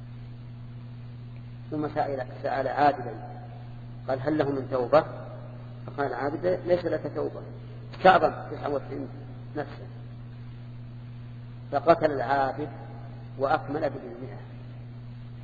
ثم سأل, سأل عابدا قال هل له من توبة؟ فقال عابد ليس لك توبة، استعظم تسعة وتسعين نفسا، فقتل العابد وأكمل بالمئة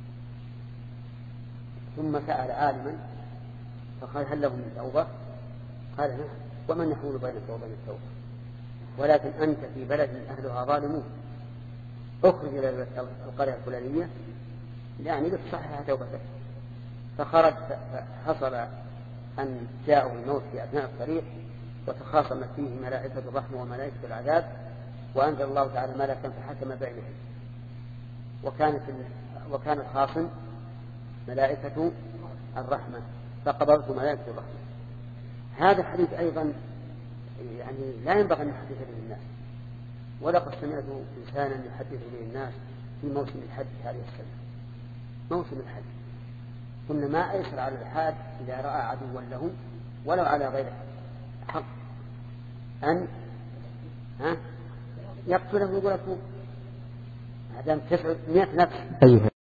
ثم سأل عالما فقال هل له من توبة؟ قال نعم. ومن يحول بينك وبين التوبة؟ ولكن أنت في بلد أهلها ظالمون، اخرج إلى القرية الفلانية يعني لتصحح توبتك. فخرج فحصل أن جاءه الموت في أثناء الطريق وتخاصمت فيه ملائكة الرحمة وملائكة العذاب، وأنزل الله تعالى ملكا فحكم بينهم، وكانت وكان الخاصم ملائكة الرحمة فقبضت ملائكة الرحمة. هذا الحديث أيضا يعني لا ينبغي أن يحدث به الناس، ولقد سمعت إنسانا يحدث به الناس في موسم الحج هذه السنة، موسم الحج، قلنا ما أيسر على الحاج إذا رأى عدوا له ولو على غير حق أن ها يقتله ويقول لكم هذا تسعمائة نفس.